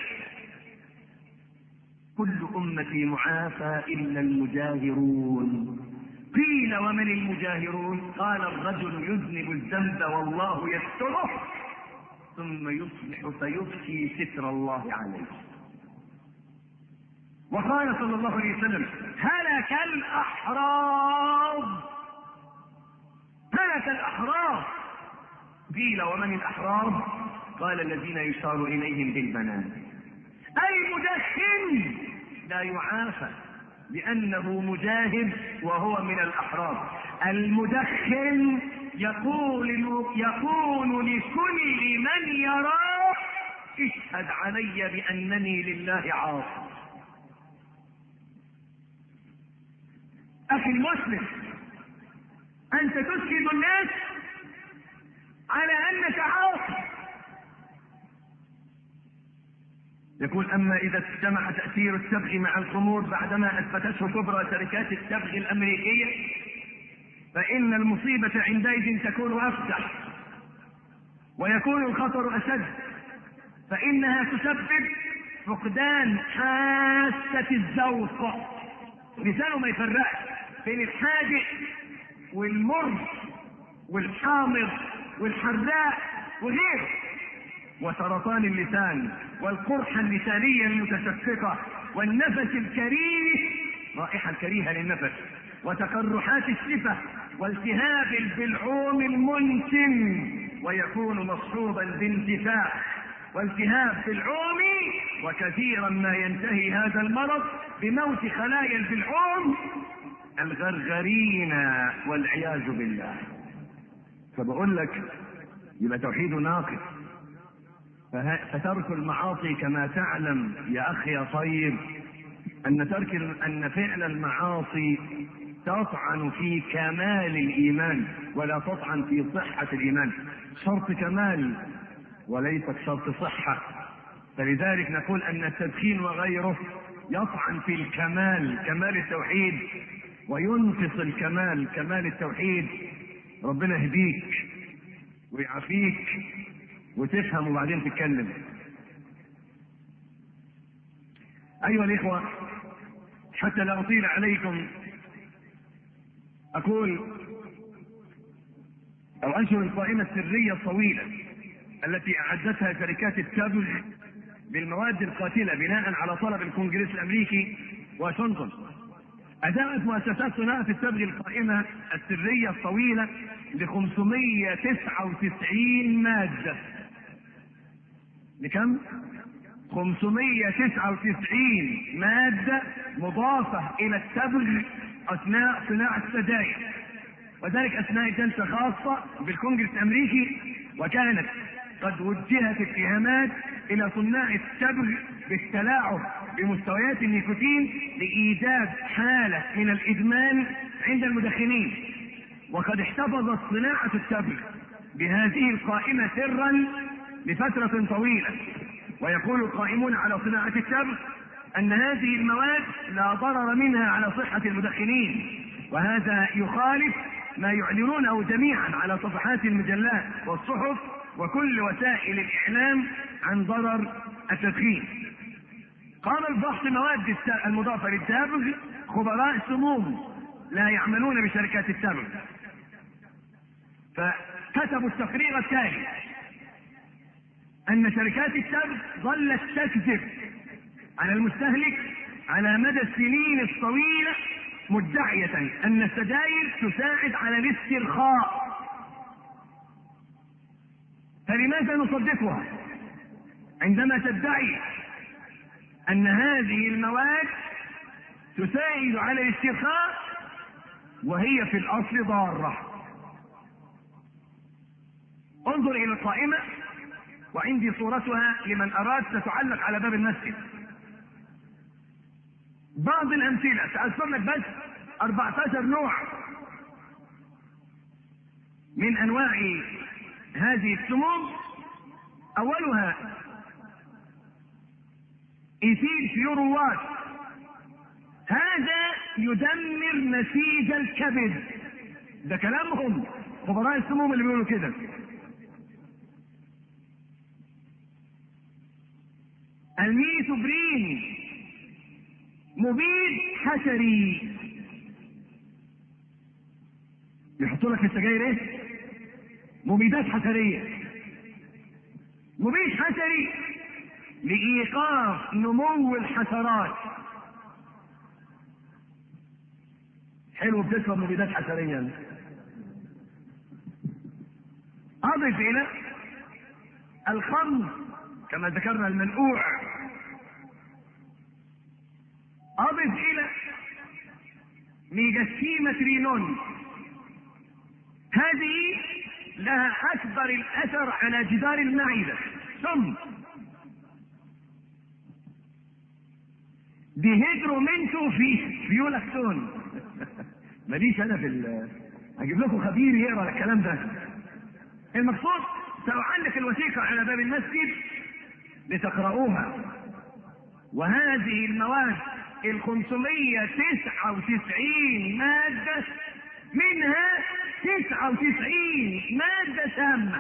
كل أمتي معافى إلا المجاهرون. قيل ومن المجاهرون؟ قال الرجل يذنب الذنب والله يستره ثم يصبح فيبكي ستر الله عليه. وقال صلى الله عليه وسلم هلك الأحرار، هلك الأحرار. قيل ومن الأحرار؟ قال الذين يشار إليهم بالبنان. المدخن لا يعافى لأنه مجاهد وهو من الأحرار. المدخن يقول يقول لكل من يراه اشهد علي بأنني لله عاصي. أخي المسلم، أنت تشهد الناس على أنك عاصي. يقول أما إذا اجتمع تأثير التبغ مع الخمور بعدما أثبتته كبرى شركات التبغ الأمريكية فإن المصيبة عندئذ تكون أفتح ويكون الخطر أشد، فإنها تسبب فقدان حاسة الذوق. لسانه ما يفرقش بين الحادق والمر والحامض والحراق وغيره، وسرطان اللسان والقرحة اللسانية المتشققة والنفس الكريه، رائحة الكريهة للنفس، وتقرحات الشفة والتهاب البلعوم المنتن، ويكون مصحوبا بانتفاخ والتهاب بلعومي، وكثيرا ما ينتهي هذا المرض بموت خلايا البلعوم الغرغرين والعياذ بالله. فبقول لك يبقى توحيده ناقص. فترك المعاصي كما تعلم يا اخي يا طيب ان ترك ان فعل المعاصي تطعن في كمال الايمان ولا تطعن في صحة الايمان، شرط كمال وليس شرط صحة. فلذلك نقول ان التدخين وغيره يطعن في الكمال، كمال التوحيد، وينقص الكمال، كمال التوحيد. ربنا يهديك ويعافيك وتفهم وبعدين تتكلم. ايها الاخوة، حتى لا اطيل عليكم اقول او انشر القائمة السرية الطويلة التي اعدتها شركات التبغ بالمواد القاتلة بناء على طلب الكونغرس الامريكي واشنطن. اداءت مؤسسات صناعة التبغ القائمة السرية الطويلة ل خمسمائة وتسعة وتسعين مادة. لكم؟ خمسمائة وتسعة وتسعين مادة مضافة الى التبغ اثناء صناعة السجاير، وذلك اثناء جلسة خاصة بالكونغرس الامريكي، وكانت قد وجهت اتهامات الى صناع التبغ بالتلاعب بمستويات النيكوتين لإيجاد حالة من الإدمان عند المدخنين. وقد احتفظت صناعة التبغ بهذه القائمة سرا لفترة طويلة. ويقول القائمون على صناعة التبغ أن هذه المواد لا ضرر منها على صحة المدخنين، وهذا يخالف ما يعلنونه جميعا على صفحات المجلات والصحف وكل وسائل الإعلام عن ضرر التدخين. قام بفحص مواد المضافة للتبغ خبراء سموم لا يعملون بشركات التبغ، فكتبوا التقرير التالي: أن شركات التبغ ظلت تكذب على المستهلك على مدى السنين الطويلة مدعية أن السجاير تساعد على الاسترخاء، فلماذا نصدقها عندما تدعي أن هذه المواد تساعد على الاسترخاء وهي في الأصل ضارة؟ انظر إلى القائمة، وعندي صورتها لمن أراد ستعلق على باب المسجد. بعض الأمثلة سأذكر لك بس أربعة عشر نوع من أنواع هذه السموم. أولها إيثيل فيوروات، هذا يدمر نسيج الكبد، ده كلامهم خبراء السموم اللي بيقولوا كده. الميثوبرين مبيد حشري، يحطوا لك في السجاير ايه؟ مبيدات حشريه. مبيد حشري لايقاف نمو الحشرات. حلو بتشرب مبيدات حشريه. اضف الى الخمر كما ذكرنا المنقوع، اضف الى ميجاستيمترينون، هذه لها اكبر الاثر على جدار المعده، ثم ديهيدرومنتو في فيولاكتون. ماليش انا في هجيب لكم خبير يقرا الكلام ده. المقصود سأعلق الوثيقة على باب المسجد لتقرؤوها. وهذه المواد الخمسمية تسعة وتسعين مادة، منها تسعة وتسعين مادة سامة،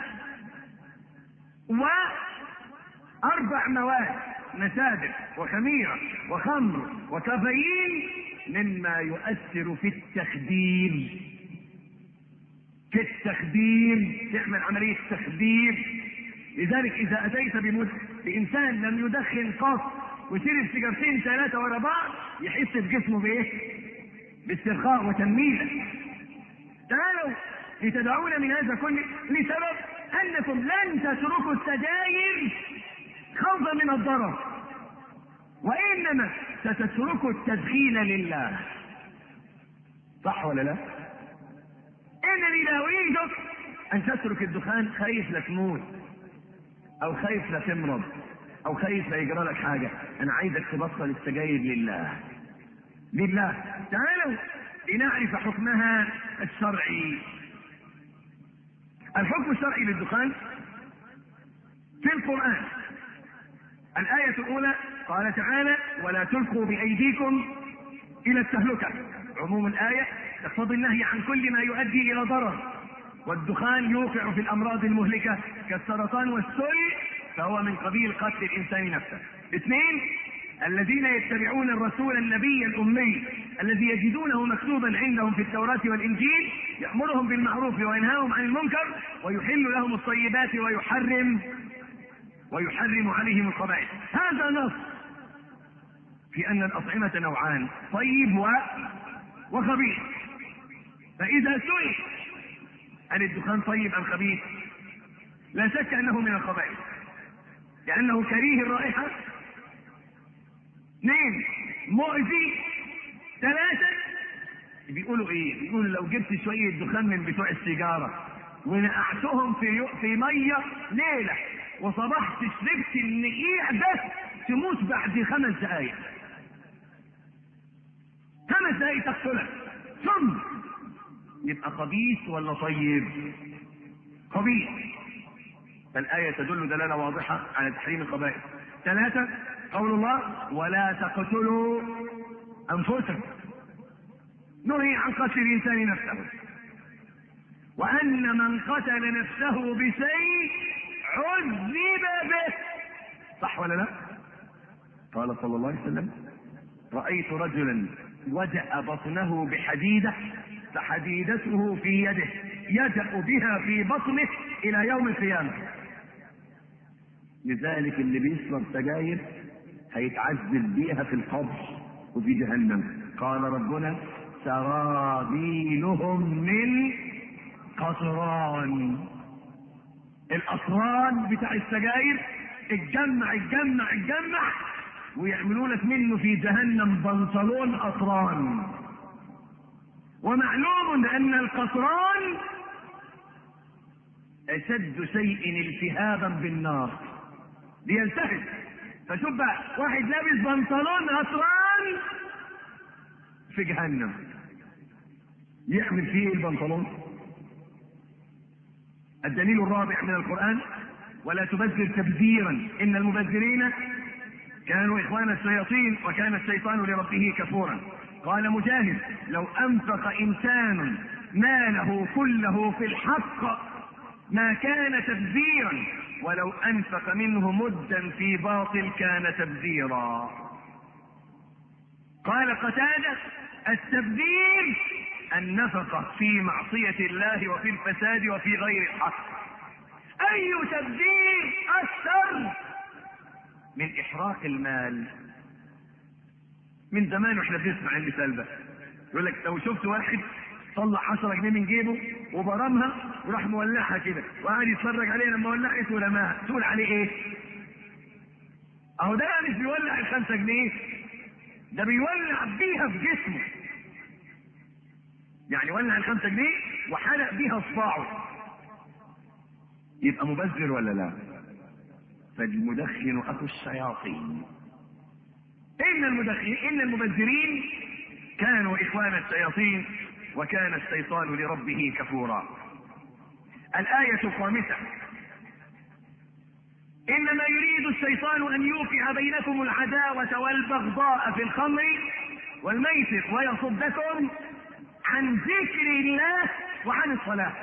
وأربع مواد مسادر وخميرة وخمر وكافيين مما يؤثر في التخدير. في التخدير، تعمل عملية تخدير. لذلك إذا أتيت بإنسان لم يدخن قط ويشرب سيجارتين ثلاثة ورا بعض يحس بجسمه بإيه؟ باسترخاء وتنميل. تعالوا لتدعون من هذا كله لسبب أنكم لن تتركوا السجاير خوفا من الضرر، وإنما ستتركوا التدخين لله. صح ولا لا؟ إنني لا أريدك أن تترك الدخان خايف لا تموت، أو خايف لا تمرض، أو خايف لا يجرى لك حاجة. أنا عايزك تبطل السجاير لله. لله. تعالوا لنعرف حكمها الشرعي. الحكم الشرعي للدخان في القرآن: الآية الأولى قال تعالى: ولا تلقوا بأيديكم إلى التهلكة. عموم الآية يقتضي النهي عن كل ما يؤدي إلى ضرر، والدخان يوقع في الأمراض المهلكة كالسرطان والسل، فهو من قبيل قتل الإنسان نفسه. اثنين: الذين يتبعون الرسول النبي الأمي الذي يجدونه مكتوبا عندهم في التوراة والإنجيل يأمرهم بالمعروف وينهاهم عن المنكر ويحل لهم الطيبات ويحرم ويحرم عليهم الخبائث. هذا نص في أن الأطعمة نوعان: طيب و... وخبيث. فإذا سئل هل الدخان طيب أم خبيث؟ لا شك أنه من الخبائث لأنه كريه الرائحة. اثنين: مؤذي. ثلاثة: بيقولوا ايه؟ بيقولوا لو جبت شوية دخان من بتوع السيجارة ونقعتهم في في مية ليلة وصبحت شربت النقيع ده تموت بعد خمس دقائق، خمس دقائق تقتلك، ثم يبقى خبيث ولا طيب؟ خبيث. فالآية تدل دلالة واضحة على تحريم الخبائث. ثلاثة، قول الله ولا تقتلوا أنفسكم، نهي عن قتل الإنسان نفسه، وأن من قتل نفسه بشيء عذب به. صح ولا لا؟ قال صلى الله عليه وسلم رأيت رجلا وجأ بطنه بحديدة فحديدته في يده يجأ بها في بطنه إلى يوم القيامة. لذلك اللي بيشرب سجاير هيتعذب بيها في القبر وفي جهنم. قال ربنا سرابيلهم من قطران. القطران بتاع السجاير اتجمع اتجمع اتجمع ويعملوا لك منه في جهنم بنطلون قطران. ومعلوم ان القطران اشد شيء التهابا بالنار ليلتهب. فشوف بقى واحد لابس بنطلون قطران في جهنم، يعمل فيه ايه البنطلون؟ الدليل الرابع من القرآن ولا تبذر تبذيرا ان المبذرين كانوا اخوان الشياطين وكان الشيطان لربه كفورا. قال مجاهد لو انفق انسان ماله كله في الحق ما كان تبذيرا ولو انفق منه مدا في باطل كان تبذيرا. قال قتادة التبذير النفقة في معصية الله وفي الفساد وفي غير الحق. اي تبذير اكثر من احراق المال؟ من زمان واحنا بنسمع المثال ده، يقول لك لو شفت واحد طلع عشرة جنيه من جيبه وبرمها وراح مولعها كده وقعد يتفرج عليها لما ولعت ورماها، تقول عليه ايه؟ اهو ده مش بيولع الخمسة جنيه، ده بيولع بيها في جسمه. يعني ولع الخمسة جنيه وحلق بيها اصبعه، يبقى مبذر ولا لا؟ فالمدخن اخو الشياطين. ان المدخنين ان المبذرين كانوا اخوان الشياطين وكان الشيطان لربه كفورا. الآية الخامسة انما يريد الشيطان ان يوقع بينكم العداوة والبغضاء في الخمر والميسر ويصدكم عن ذكر الله وعن الصلاة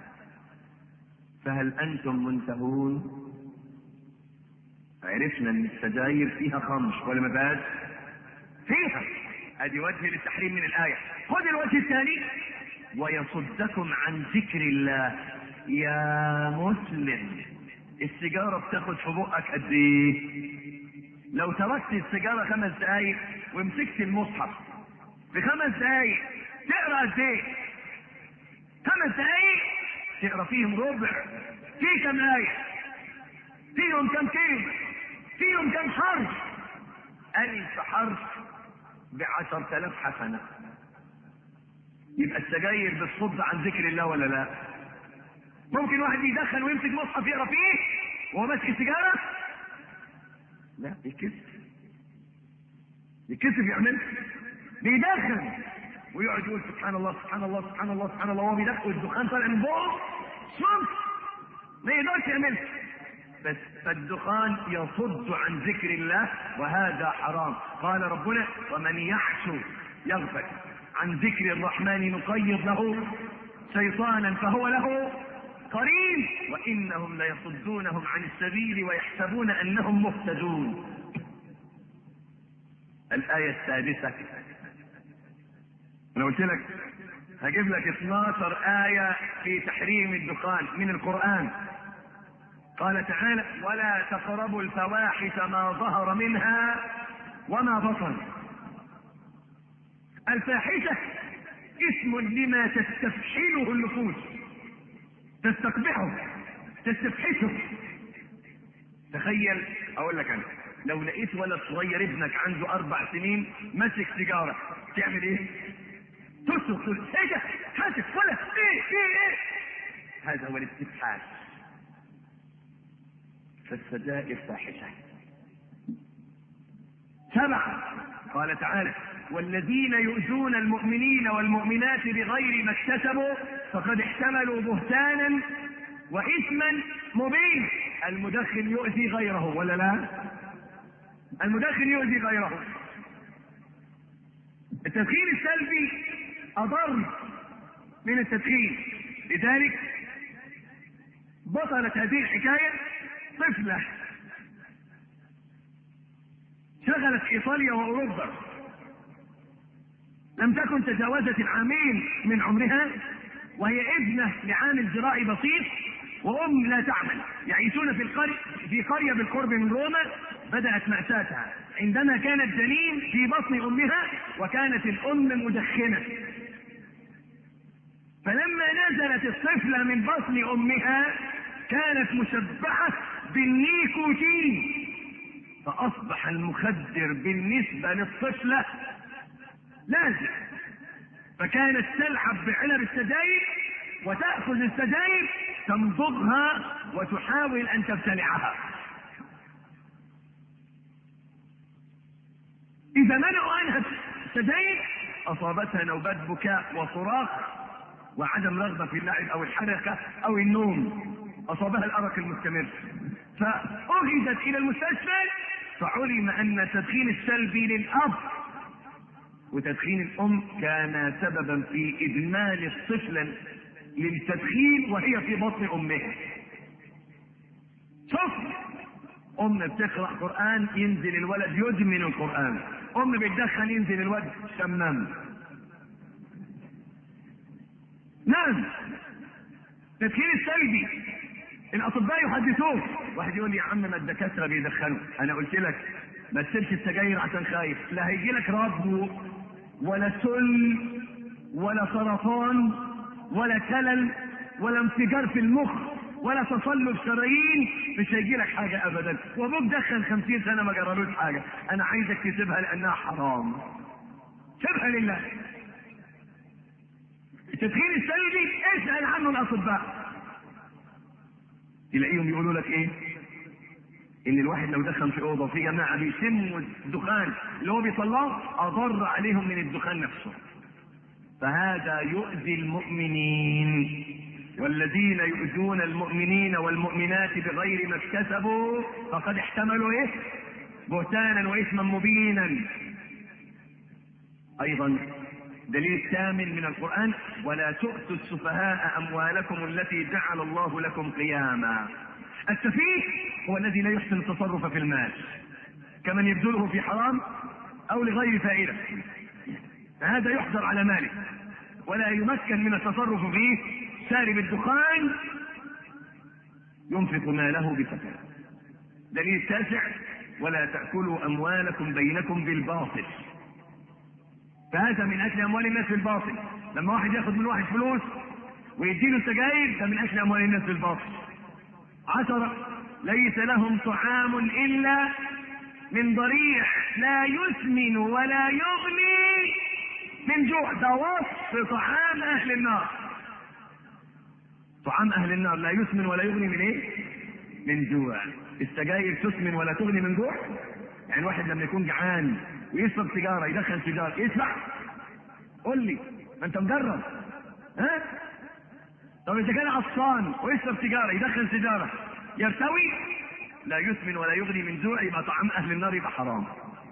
فهل انتم منتهون؟ عرفنا ان السجاير فيها خمر ولا ما فيهاش؟ فيها. ادي وجه للتحريم من الآية. خذ الوجه الثاني ويصدكم عن ذكر الله. يا مسلم السيجارة بتاخد في بقك قد ايه؟ لو تركت السيجارة خمس دقايق ومسكت المصحف في خمس دقايق تقرا قد ايه؟ خمس دقايق تقرا فيهم ربع. في كم آية؟ فيهم كم كلمة؟ فيهم كم حرف؟ ألف حرف بعشرة آلاف حسنة. يبقى السجاير بتصد عن ذكر الله ولا لا؟ ممكن واحد يدخن ويمسك مصحف يقرا فيه وهو ماسك السيجارة؟ لا، يكسف يكسف يعمل، بيدخن ويقعد يقول سبحان الله سبحان الله سبحان الله سبحان الله وهو بيدخن والدخان طالع من بقه صمت ما يقدرش يعمل. بس فالدخان يصد عن ذكر الله وهذا حرام. قال ربنا ومن يعش يغفل عن ذكر الرحمن نقيض له شيطانا فهو له قرين وانهم ليصدونهم عن السبيل ويحسبون انهم مهتدون. الآية السادسة انا قلت لك هجيب لك اثناشر آية في تحريم الدخان من القرآن. قال تعالى ولا تقربوا الفواحش ما ظهر منها وما بطن. الفاحشة اسم لما تستفحله النفوس، تستقبحه تستفحشه. تخيل اقول لك انا لو لقيت ولد صغير ابنك عنده اربع سنين ماسك سيجاره تعمل ايه؟ تصرخ تقول ايه ده؟ حاسس ولا ايه ايه ايه؟ هذا هو الاستفحاش. فالسجائر فاحشه. سبعة. قال تعالى: والذين يؤذون المؤمنين والمؤمنات بغير ما اكتسبوا فقد احتملوا بهتانا وإثما مبين. المدخن يؤذي غيره ولا لا؟ المدخن يؤذي غيره. التدخين السلبي أضر من التدخين، لذلك بطلت هذه الحكاية طفلة شغلت إيطاليا وأوروبا، لم تكن تجاوزت العامين من عمرها، وهي ابنة لعامل زراعي بسيط وأم لا تعمل، يعيشون في القرية في قرية بالقرب من روما. بدأت مأساتها عندما كانت جنين في بطن أمها، وكانت الأم مدخنة. فلما نزلت الطفلة من بطن أمها كانت مشبعة بالنيكوتين، فأصبح المخدر بالنسبة للطفلة لازم، فكانت تلعب بعلب السجاير وتأخذ السجاير تمضغها وتحاول أن تبتلعها. إذا منعوا عنها السجاير أصابتها نوبات بكاء وصراخ وعدم رغبة في اللعب أو الحركة أو النوم، أصابها الأرق المستمر، فأخذت إلى المستشفى، فعلم أن التدخين السلبي للأب وتدخين الأم كان سببا في إدمان الطفل للتدخين وهي في بطن أمها. شوف، أم بتقرأ قرآن ينزل الولد يدمن القرآن، أم بتدخن ينزل الولد شمام. نعم، التدخين السلبي الأطباء يحدثون. واحد يقول لي: يا عم ما الدكاترة بيدخنوا. أنا قلت لك ما تسيبش السجاير عشان خايف، لا هيجي لك ربو ولا سل ولا سرطان ولا كلل ولا انفجار في المخ ولا تصلب شرايين، مش هيجي لك حاجة أبدا. وأبوك دخن خمسين سنة ما جرالوش حاجة. أنا عايزك تسيبها لأنها حرام، سيبها لله. التدخين السلبي اسأل عنه الأطباء، تلاقيهم يقولوا لك ايه؟ ان الواحد لو دخن في اوضه في جماعه بيشموا الدخان اللي هو بيطلعه اضر عليهم من الدخان نفسه، فهذا يؤذي المؤمنين. والذين يؤذون المؤمنين والمؤمنات بغير ما اكتسبوا فقد احتملوا ايه؟ بهتانا واثما مبينا. ايضا دليل ثامن من القرآن: ولا تؤتوا السفهاء أموالكم التي جعل الله لكم قياما. السفيه هو الذي لا يحسن التصرف في المال، كمن يبذله في حرام أو لغير فائدة، فهذا يحضر على ماله ولا يمكن من التصرف فيه. شارب الدخان ينفق ماله بسفه. دليل التاسع: ولا تأكلوا أموالكم بينكم بالباطل. فهذا من اكل اموال الناس بالباطل. لما واحد ياخد من واحد فلوس ويديله سجاير ده من اكل اموال الناس بالباطل. عشرة: ليس لهم طعام الا من ضريع لا يسمن ولا يغني من جوع. ده وصف طعام اهل النار. طعام اهل النار لا يسمن ولا يغني من ايه؟ من جوع. السجاير تسمن ولا تغني من جوع؟ يعني واحد لما يكون جعان ويشرب سيجاره يدخن سيجاره يشبع؟ قول لي، ما انت مجرب. ها؟ طب اذا كان عطشان ويشرب سيجاره يدخن سيجاره يرتوي؟ لا يسمن ولا يغني من جوع، يبقى طعام اهل النار يبقى حرام.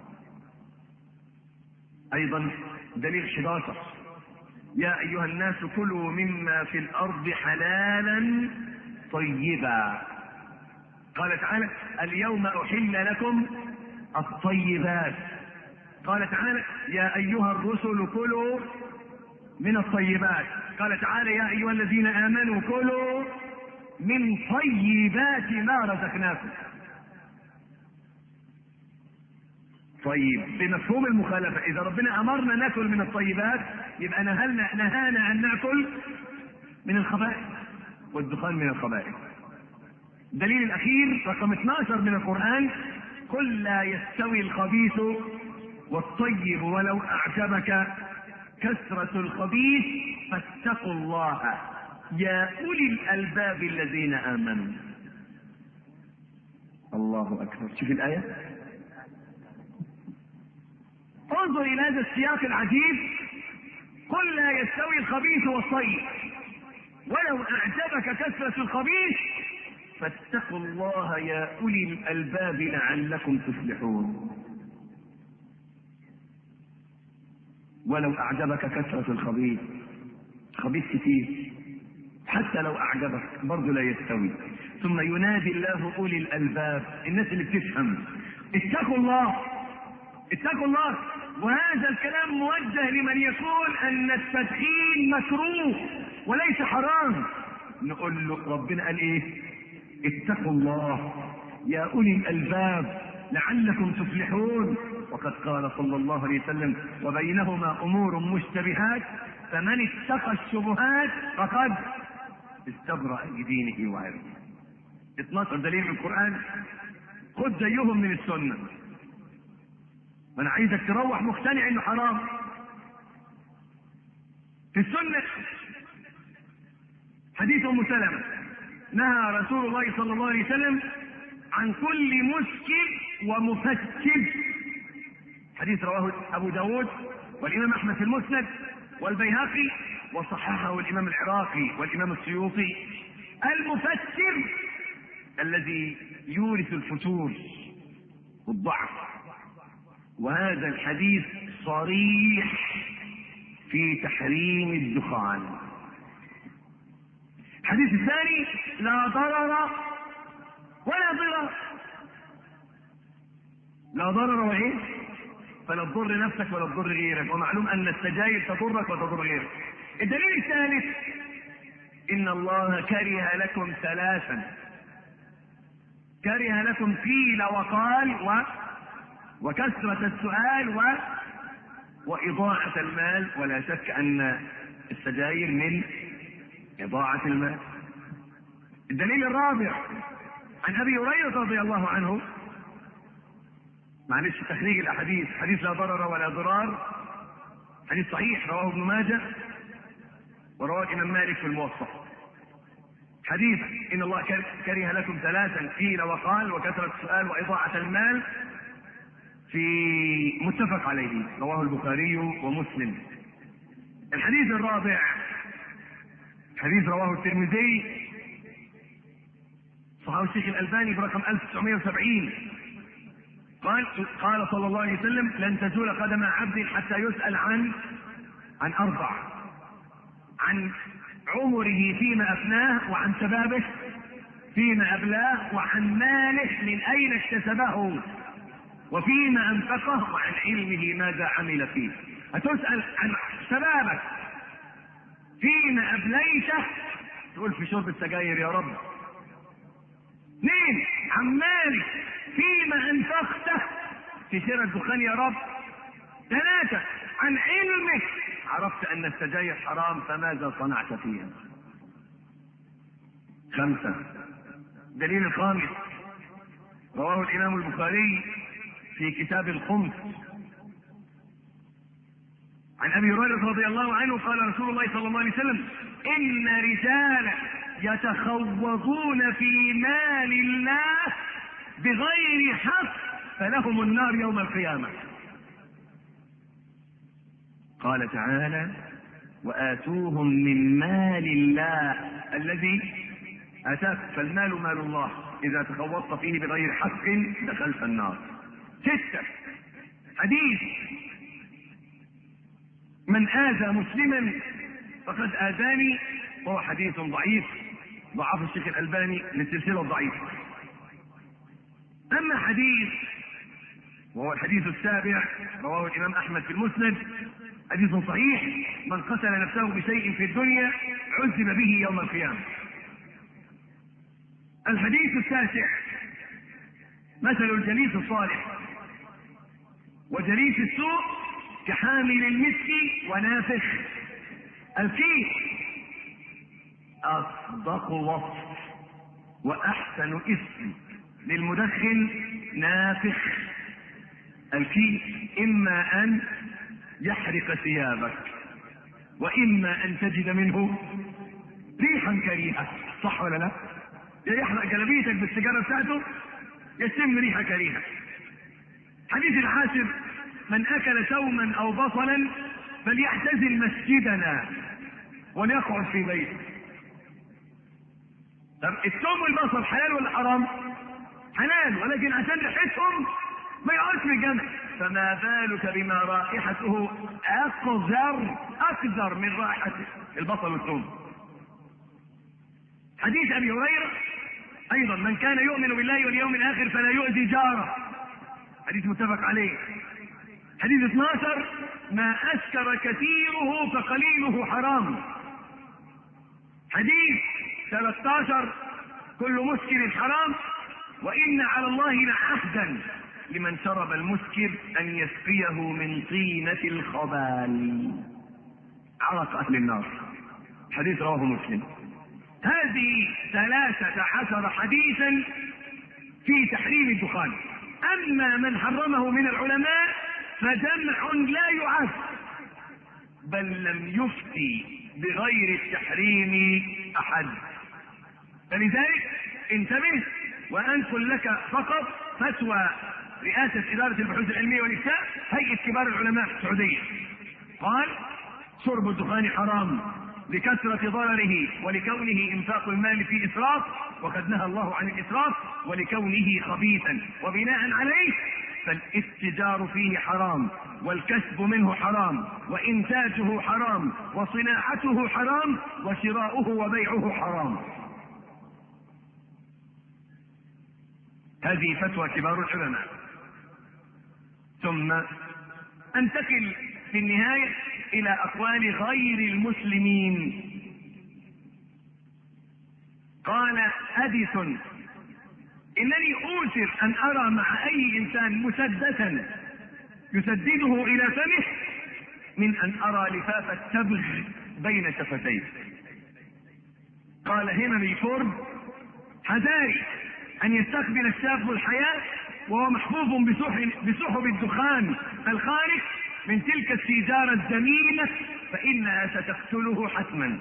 ايضا دليل احد عشر: يا ايها الناس كلوا مما في الارض حلالا طيبا. قال تعالى: اليوم احل لكم الطيبات. قال تعالى: يا ايها الرسل كلوا من الطيبات. قال تعالى: يا ايها الذين امنوا كلوا من طيبات ما رزقناكم. طيب بمفهوم المخالفه، اذا ربنا امرنا ناكل من الطيبات يبقى نهلنا نهانا ان ناكل من الخبائث، والدخان من الخبائث. الدليل الاخير رقم اثناشر من القران: قل لا يستوي الخبيث والطيب ولو اعجبك كثرة الخبيث فاتقوا الله يا اولي الالباب الذين امنوا. الله اكبر. شوف الايه: انظر الى هذا السياق العجيب: قل لا يستوي الخبيث والطيب ولو اعجبك كثرة الخبيث فاتقوا الله يا اولي الالباب لعلكم تفلحون. ولو اعجبك كثرة الخبيث، خبيث كتير حتى لو اعجبك برضه لا يستوي. ثم ينادي الله اولي الالباب، الناس اللي بتفهم: اتقوا الله اتقوا الله. وهذا الكلام موجه لمن يقول ان التدخين مكروه وليس حرام. نقول له ربنا قال ايه؟ اتقوا الله يا اولي الالباب لعلكم تفلحون. وقد قال صلى الله عليه وسلم: وبينهما امور مشتبهات فمن اتقى الشبهات فقد استبرأ لدينه وعرضه. اثناشر دليل من القرآن، خذ زيهم من السنة. وانا عايزك تروح مقتنع انه حرام. في السنة حديث ام سلمة: نهى رسول الله صلى الله عليه وسلم عن كل مسكر ومفسد. حديث رواه ابو داود والامام احمد في المسند والبيهقي وصححه الامام العراقي والامام السيوطي. المفسر الذي يورث الفتور والضعف، وهذا الحديث صريح في تحريم الدخان. الحديث الثاني: لا ضرر ولا ضرر. لا ضرر وايه؟ فلا تضر نفسك ولا تضر غيرك، ومعلوم ان السجاير تضرك وتضر غيرك. الدليل الثالث: ان الله كره لكم ثلاثا، كره لكم قيل وقال و... وكثرة السؤال و... وإضاعة المال. ولا شك أن السجاير من إضاعة المال. الدليل الرابع: عن أبي هريرة رضي الله عنه، معلش تخريج الأحاديث، حديث لا ضرر ولا ضرار، حديث صحيح رواه ابن ماجه ورواه الإمام مالك في الموطأ. حديث إن الله كره لكم ثلاثا قيل وقال وكثرة السؤال وإضاعة المال، في متفق عليه رواه البخاري ومسلم. الحديث الرابع حديث رواه الترمذي صححه الشيخ الألباني برقم ألف وتسعمائة وسبعين، قال قال صلى الله عليه وسلم: لن تزول قدم عبد حتى يسأل عن عن أربع: عن عمره فيما أفناه، وعن شبابه فيما أبلاه، وعن ماله من أين اكتسبه، وفيما أنفقه، وعن علمه ماذا عمل فيه. هتسأل عن شبابك فيما أبليته، تقول في شرب السجاير يا رب. اثنين: عن مالك فيما أنفقته، في شراء الدخان يا رب. ثلاثة: عن علمك، عرفت أن السجاير حرام فماذا صنعت فيها. خمسة: دليل الخامس رواه الإمام البخاري في كتاب الخمس، عن أبي هريرة رضي الله عنه قال رسول الله صلى الله عليه وسلم: إن رجالا يتخوضون في مال الله بغير حق فلهم النار يوم القيامة. قال تعالى: وآتوهم من مال الله الذي أتاك. فالمال مال الله، إذا تخوضت فيه بغير حق دخلت النار. ستة: حديث من آذى مسلما فقد آذاني، وهو حديث ضعيف ضعف الشيخ الألباني للسلسلة الضعيفة. أما حديث وهو الحديث السابع رواه الإمام أحمد في المسند، حديث صحيح: من قتل نفسه بشيء في الدنيا عذب به يوم القيامة. الحديث التاسع: مثل الجليس الصالح وجليس السوء كحامل المسك ونافخ الكيس. أصدق وصف وأحسن اسم للمدخن نافخ الكيس، إما أن يحرق ثيابك وإما أن تجد منه ريحا كريهة. صح ولا لا؟ يا يحرق جلبيتك بالسيجارة بتاعته يشم ريحة كريهة. حديث العاشر من أكل سوما أو بصلا فليعتزل مسجدنا وليقعد في بيته. طب الثوم والبصل حلال ولا حرام؟ حلال، ولكن عشان ريحتهم ما يقعدش في الجنة. فما بالك بما رائحته أقذر أقذر من رائحة البصل والثوم. حديث أبي هريرة أيضا: من كان يؤمن بالله واليوم الآخر فلا يؤذي جاره. حديث متفق عليه. حديث اثني عشر: ما أسكر كثيره فقليله حرام. حديث ثلاثة عشر: كل مسكر حرام، وإن على الله لعهدا لمن شرب المسكر أن يسقيه من طينة الخبال، عرق أهل النار. حديث رواه مسلم. هذه ثلاثة عشر حديثا في تحريم الدخان. أما من حرمه من العلماء فجمع لا يعد، بل لم يفتي بغير التحريم أحد. فلذلك انتبه وأنقل لك فقط فتوى رئاسة إدارة البحوث العلمية والإفتاء، هيئة كبار العلماء في السعودية. قال: شرب الدخان حرام لكثرة ضرره ولكونه إنفاق المال في إسراف، وقد نهى الله عن الإسراف، ولكونه خبيثا، وبناء عليه فالاتجار فيه حرام، والكسب منه حرام، وإنتاجه حرام، وصناعته حرام، وشراؤه وبيعه حرام. هذه فتوى كبار العلماء. ثم انتقل في النهاية إلى أقوال غير المسلمين. قال أديسون: إنني أوثر أن أرى مع أي إنسان مسدسا يسدده إلى فمه من أن أرى لفاف التبغ بين شفتيه. قال هنري فورد: حذاري أن يستقبل الشاب الحياة وهو محفوظ بسحب الدخان الخارج من تلك السيجارة الذميمة، فإنها ستقتله حتما.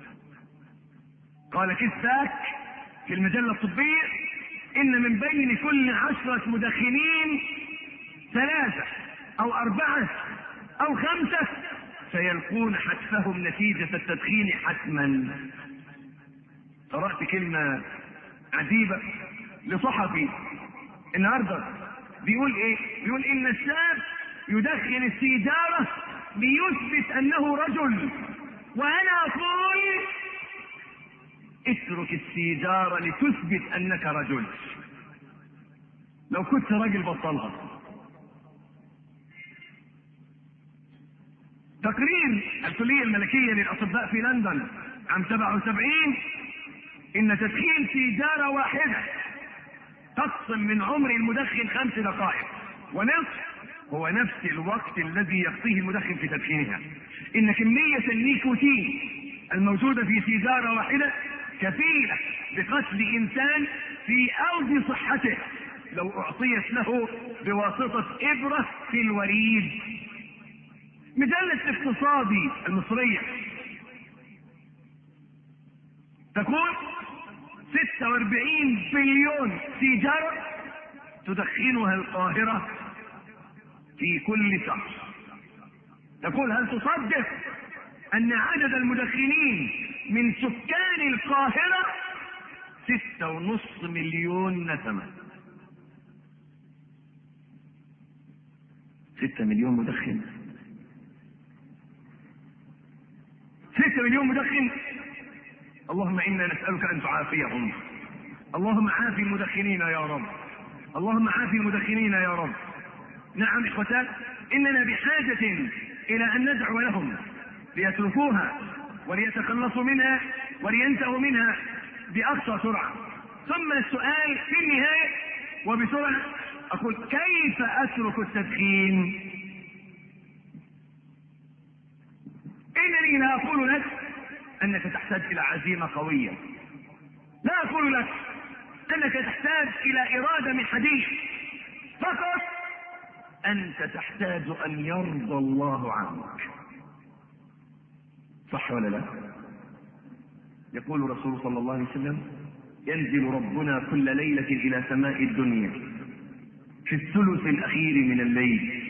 قال كيسباك في المجلة الطبية: إن من بين كل عشرة مدخنين ثلاثة أو أربعة أو خمسة سيلقون حتفهم نتيجة التدخين حتما. قرأت كلمة عجيبة لصحفي النهارده بيقول ايه؟ بيقول ان الشاب يدخن السيجارة ليثبت انه رجل، وانا اقول اترك السيجارة لتثبت انك رجل. لو كنت راجل بطلها. تقرير الكلية الملكية للأطباء في لندن عام سبعة وسبعين: إن تدخين سيجارة واحدة تقسم من عمر المدخن خمس دقائق ونصف هو نفس الوقت الذي يقضيه المدخن في تدخينها. إن كمية النيكوتين الموجودة في سيجارة واحدة كفيلة بقتل إنسان في أوج صحته لو أعطيت له بواسطة إبرة في الوريد. مجلة الاقتصادي المصرية تقول ستة وأربعين بليون سيجارة تدخنها القاهرة في كل شهر. تقول: هل تصدق أن عدد المدخنين من سكان القاهرة ستة ونصف مليون نسمة؟ ستة مليون مدخن، ستة مليون مدخن. اللهم إنا نسألك أن تعافيهم. اللهم عافي المدخنين يا رب. اللهم عافي المدخنين يا رب. نعم إخوتان، إننا بحاجة إلى أن ندعو لهم ليتركوها وليتخلصوا منها ولينتهوا منها بأقصى سرعة. ثم السؤال في النهاية وبسرعة أقول: كيف أترك التدخين؟ إنني لا أقول لك أنك تحتاج إلى عزيمة قوية، لا أقول لك أنك تحتاج إلى إرادة من حديد، فقط أنت تحتاج أن يرضى الله عنك. صح ولا لا؟ يقول رسول صلى الله عليه وسلم: ينزل ربنا كل ليلة إلى سماء الدنيا في الثلث الأخير من الليل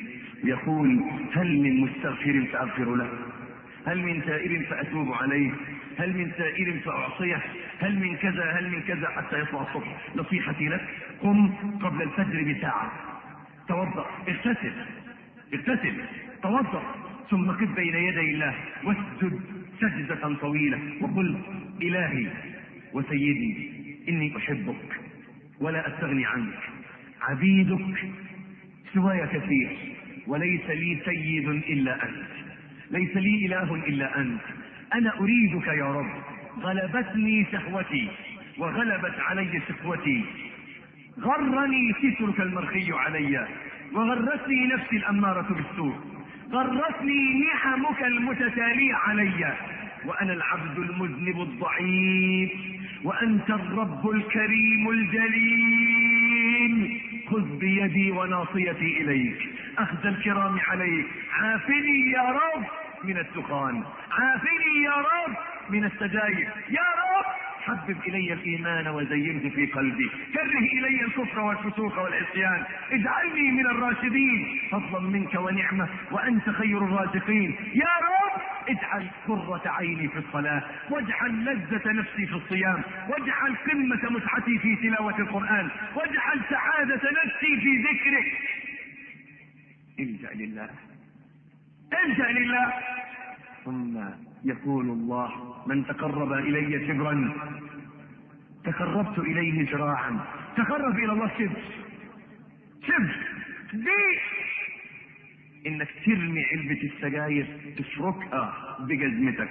يقول هل من مستغفر فأغفر له، هل من تائب فأتوب عليه، هل من سائل فأعصيه، هل من كذا هل من كذا حتى يطلع الصبح. نصيحتي لك قم قبل الفجر بساعة، توضأ، اغتسل اغتسل توضأ، ثم قف بين يدي الله واسجد سجدة طويلة وقل إلهي وسيدي إني أحبك ولا أستغني عنك، عبيدك سواي كثير وليس لي سيد إلا أنت، ليس لي إله إلا أنت، أنا أريدك يا رب، غلبتني شهوتي وغلبت علي شقوتي، غرني سترك المرخي علي وغرتني نفسي الأمارة بالسوء، غرتني نعمك المتتالية علي، وأنا العبد المذنب الضعيف وأنت الرب الكريم الجليل، خذ بيدي وناصيتي إليك، أخذ الكرام عليك، عافني يا رب من الدخان، عافني يا رب من السجاير، يا رب حبب إلي الإيمان وزينه في قلبي، كره إلي الكفر والفسوق والعصيان، اجعلني من الراشدين فضلا منك ونعمة وأنت خير الرازقين، يا رب اجعل قرة عيني في الصلاة، واجعل لذة نفسي في الصيام، واجعل قمة متعتي في تلاوة القرآن، واجعل سعادة نفسي في ذكرك. الجأ لله، الجأ لله. ثم يقول الله من تقرب إلي شبرا تقربت إليه ذراعا، تقرب إلى الله شبر، شبر دي إنك ترمي علبة السجاير تشركها بجزمتك،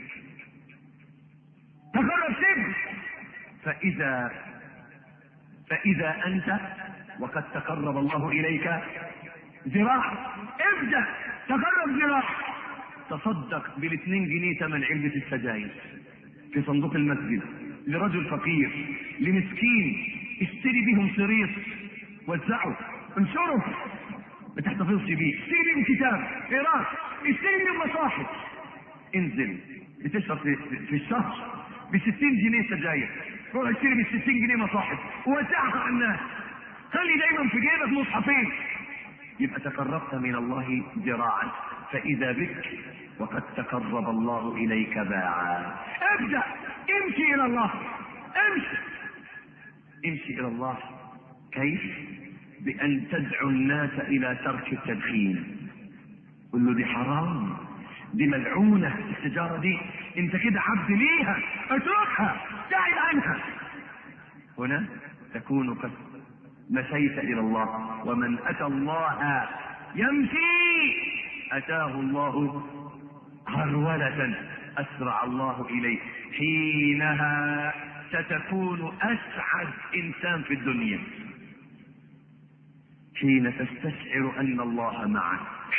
تقرب شبر، فإذا فإذا أنت وقد تقرب الله إليك ذراع، ابدأ تقرب ذراع، تصدق بالاثنين جنيه ثمن علبة السجاير في صندوق المسجد لرجل فقير، لمسكين، اشتري بهم شريط وزعه، انشره، ما تحتفظش بيه، اشتري بهم كتاب اقراه، اشتري بهم مصاحف، انزل بتشرب في, في الشهر بستين جنيه سجاير، روح اشتري بالستين جنيه مصاحف ووزعها على الناس، خلي دايما في جيبك مصحفين، يبقى تقربت من الله ذراعا، فإذا بك وقد تقرب الله إليك باعا. ابدأ امشي إلى الله، امشي امشي إلى الله. كيف؟ بأن تدعو الناس إلى ترك التدخين، قل له دي حرام، دي ملعونة السجارة دي، انت كده عبد ليها، اتركها، ابتعد عنها. هنا تكون قد مشيت إلى الله، ومن أتى الله يمشي أتاه الله هرولة أسرع الله إليه، حينها ستكون أسعد إنسان في الدنيا، حين تستشعر أن الله معك.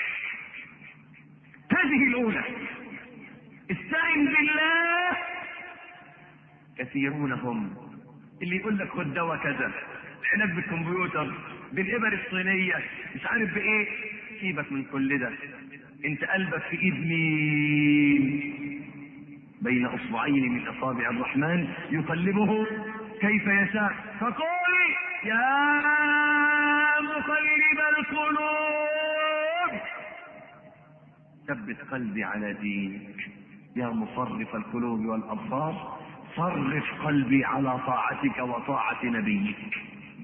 هذه الأولى، استعن بالله. كثيرون هم اللي يقول لك خد دواء كذا، علاج بالكمبيوتر، بالإبر الصينية، مش عارف بإيه، سيبك من كل ده، انت قلبك في ايد مين؟ بين اصبعين من اصابع الرحمن يقلبه كيف يشاء، فقل يا مقلب القلوب ثبت قلبي على دينك، يا مصرف القلوب والابصار صرف قلبي على طاعتك وطاعة نبيك.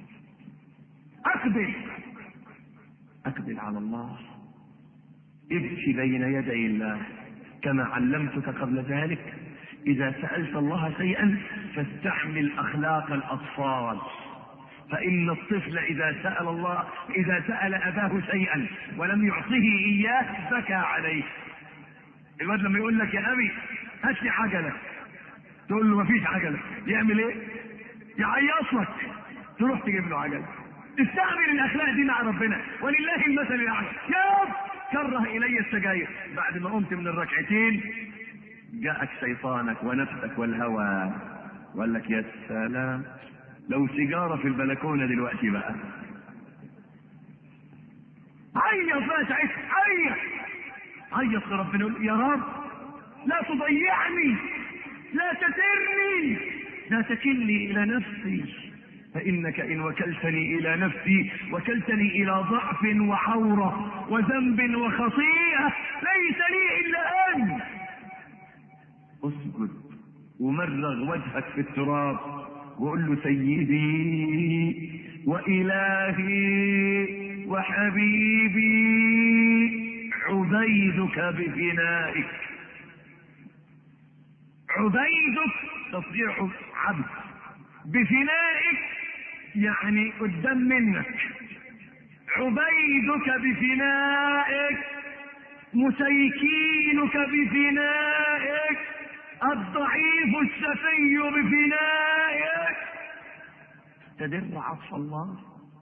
اقبل اقبل على الله، ابكي بين يدي الله كما علمتك قبل ذلك، اذا سألت الله شيئا فاستحمل اخلاق الاطفال، فان الطفل اذا سأل الله اذا سأل اباه شيئا ولم يعطه اياه بكى عليه. الواد لما يقول لك يا ابي هات لي عجله، تقول له مفيش عجله، يعمل ايه؟ يعيص لك، تروح تجيب له عجله. استعمل الاخلاق دي مع ربنا، ولله المثل الاعلى. يا رب كره الي السجاير، بعد ما قمت من الركعتين جاءك شيطانك ونفسك والهوى وقال لك يا سلام لو سيجاره في البلكونه دلوقتي بقى، عيط بقى ساعتها، عيط عيط لربنا، يا رب لا تضيعني، لا تترني، لا تكلني الى نفسي، فإنك إن وكلتني إلى نفسي وكلتني إلى ضعف وعورة وذنب وخطيئة ليس لي إلا أنت. اسجد ومرغ وجهك في التراب وقل له سيدي وإلهي وحبيبي عبيدك بفنائك. عبيدك تصديع عبد، بفنائك يعني قدام منك. عبيدك بفنائك، مسيكينك بفنائك، الضعيف الشفي بفنائك. تدر عطف الله،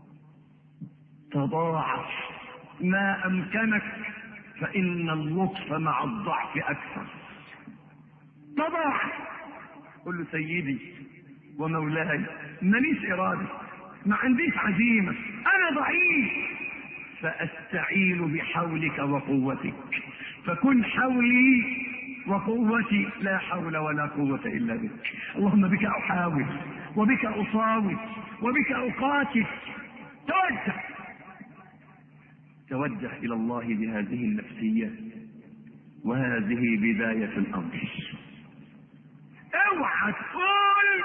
تضاعف ما امكنك، فان اللطف مع الضعف اكثر. تضاعف، قل له سيدي ومولاي ماليش اراده، ما عنديش عزيمه، انا ضعيف، فاستعين بحولك وقوتك، فكن حولي وقوتي، لا حول ولا قوه الا بك. اللهم بك احاول وبك اصاوي وبك اقاتل. توجه توجه الى الله بهذه النفسيه، وهذه بدايه الامر. اوعى تقول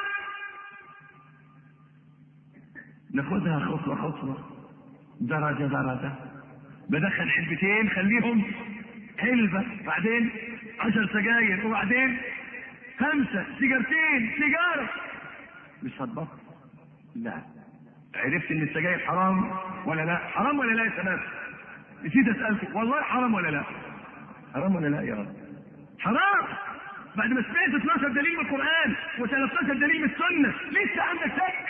ناخدها خطوه خطوه، درجه درجه، بدخل علبتين خليهم علبه، بعدين عشر سجاير، وبعدين خمسه سيجارتين سيجاره. مش هتبطل. لا، عرفت ان السجاير حرام ولا لا؟ حرام ولا لا يا شباب؟ نسيت اسالكم، والله حرام ولا لا؟ حرام ولا لا يا رب؟ حرام. بعد ما سمعت اثناشر دليل من القران و13 دليل من السنه لسه عندك شك؟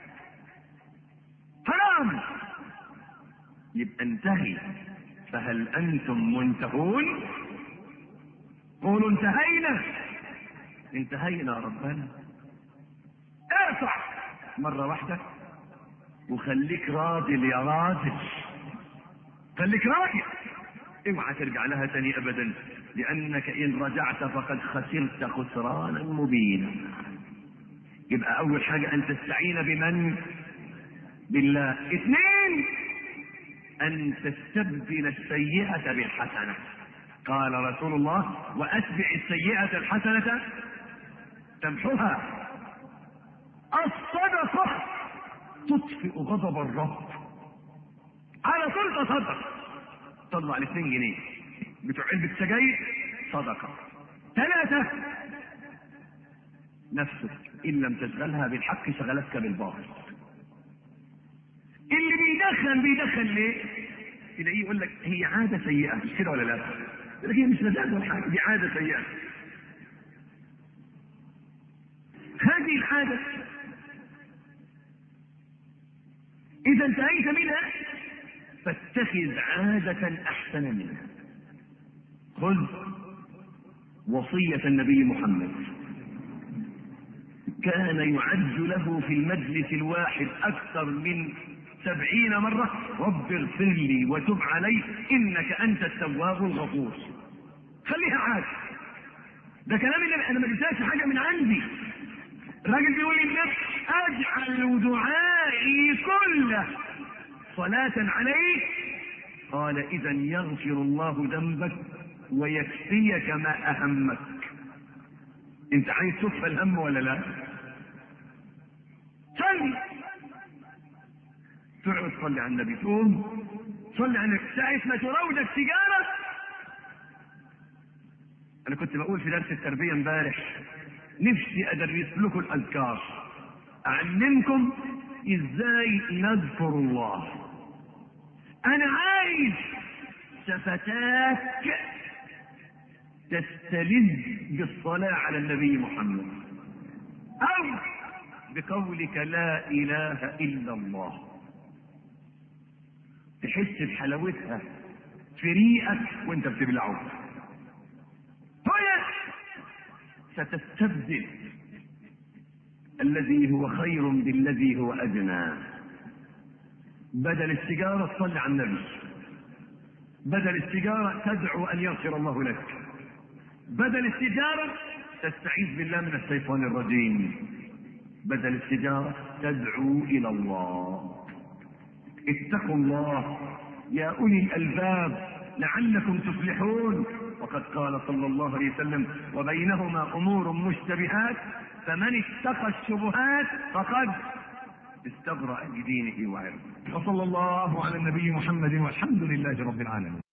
حرام. يبقى انتهي. فهل انتم منتهون؟ قولوا انتهينا. انتهينا ربنا. ارفع مره واحده وخليك راجل يا راجل، خليك راجل، اوعى ترجع لها تاني ابدا، لانك ان رجعت فقد خسرت خسرانا مبينا. يبقى اول حاجه ان تستعين بمن؟ بالله. اثنين، ان تستبدل السيئه بالحسنه. قال رسول الله واتبع السيئه الحسنه تمحوها. الصدقه تطفئ غضب الرب. على طول تصدق، طلع الاثنين جنيه بتوع علبة سجاير صدقة. ثلاثة، نفسك إن لم تشغلها بالحق شغلتك بالباطل. اللي بيدخن بيدخن ليه؟ تلاقيه يقول لك هي عادة سيئة، مش كده ولا لا؟ يقول لك هي مش لذات ولا حاجة، دي عادة سيئة. هذه العادة إذا انتهيت منها فاتخذ عادة أحسن منها. خذ وصية النبي محمد، كان يعد له في المجلس الواحد أكثر من سبعين مرة رب اغفر لي وتب علي إنك أنت التواب الغفور. خليها عادة. ده كلام اللي أنا ما جبتهاش حاجة من عندي. الراجل بيقول للنفس أجعل دعائي كله صلاة عليه. قال إذا يغفر الله ذنبك ويكفيك ما أهمك. أنت عايز تكفى الهم ولا لا؟ صلي، تقعد تصلي على النبي، تقوم صلي على النبي. ساعة ما تراودك سيجارة، أنا كنت بقول في درس التربية امبارح نفسي أدرس لكم الأذكار، أعلمكم إزاي نذكر الله. أنا عايز شفتاك تستلذ بالصلاة على النبي محمد، أو بقولك لا إله إلا الله، تحس بحلاوتها في ريقك وانت بتبلعه. هنا ستستبدل الذي هو خير بالذي هو أدنى. بدل السيجارة تصلي على النبي، بدل السيجارة تدعو أن يغفر الله لك، بدل السيجارة تستعيذ بالله من الشيطان الرجيم، بدل السيجارة تدعو إلى الله. اتقوا الله يا أولي الألباب لعلكم تفلحون. وقد قال صلى الله عليه وسلم: وبينهما أمور مشتبهات فمن اتقى الشبهات فقد استبرأ لدينه وعرضه. وصلى الله على النبي محمد والحمد لله رب العالمين.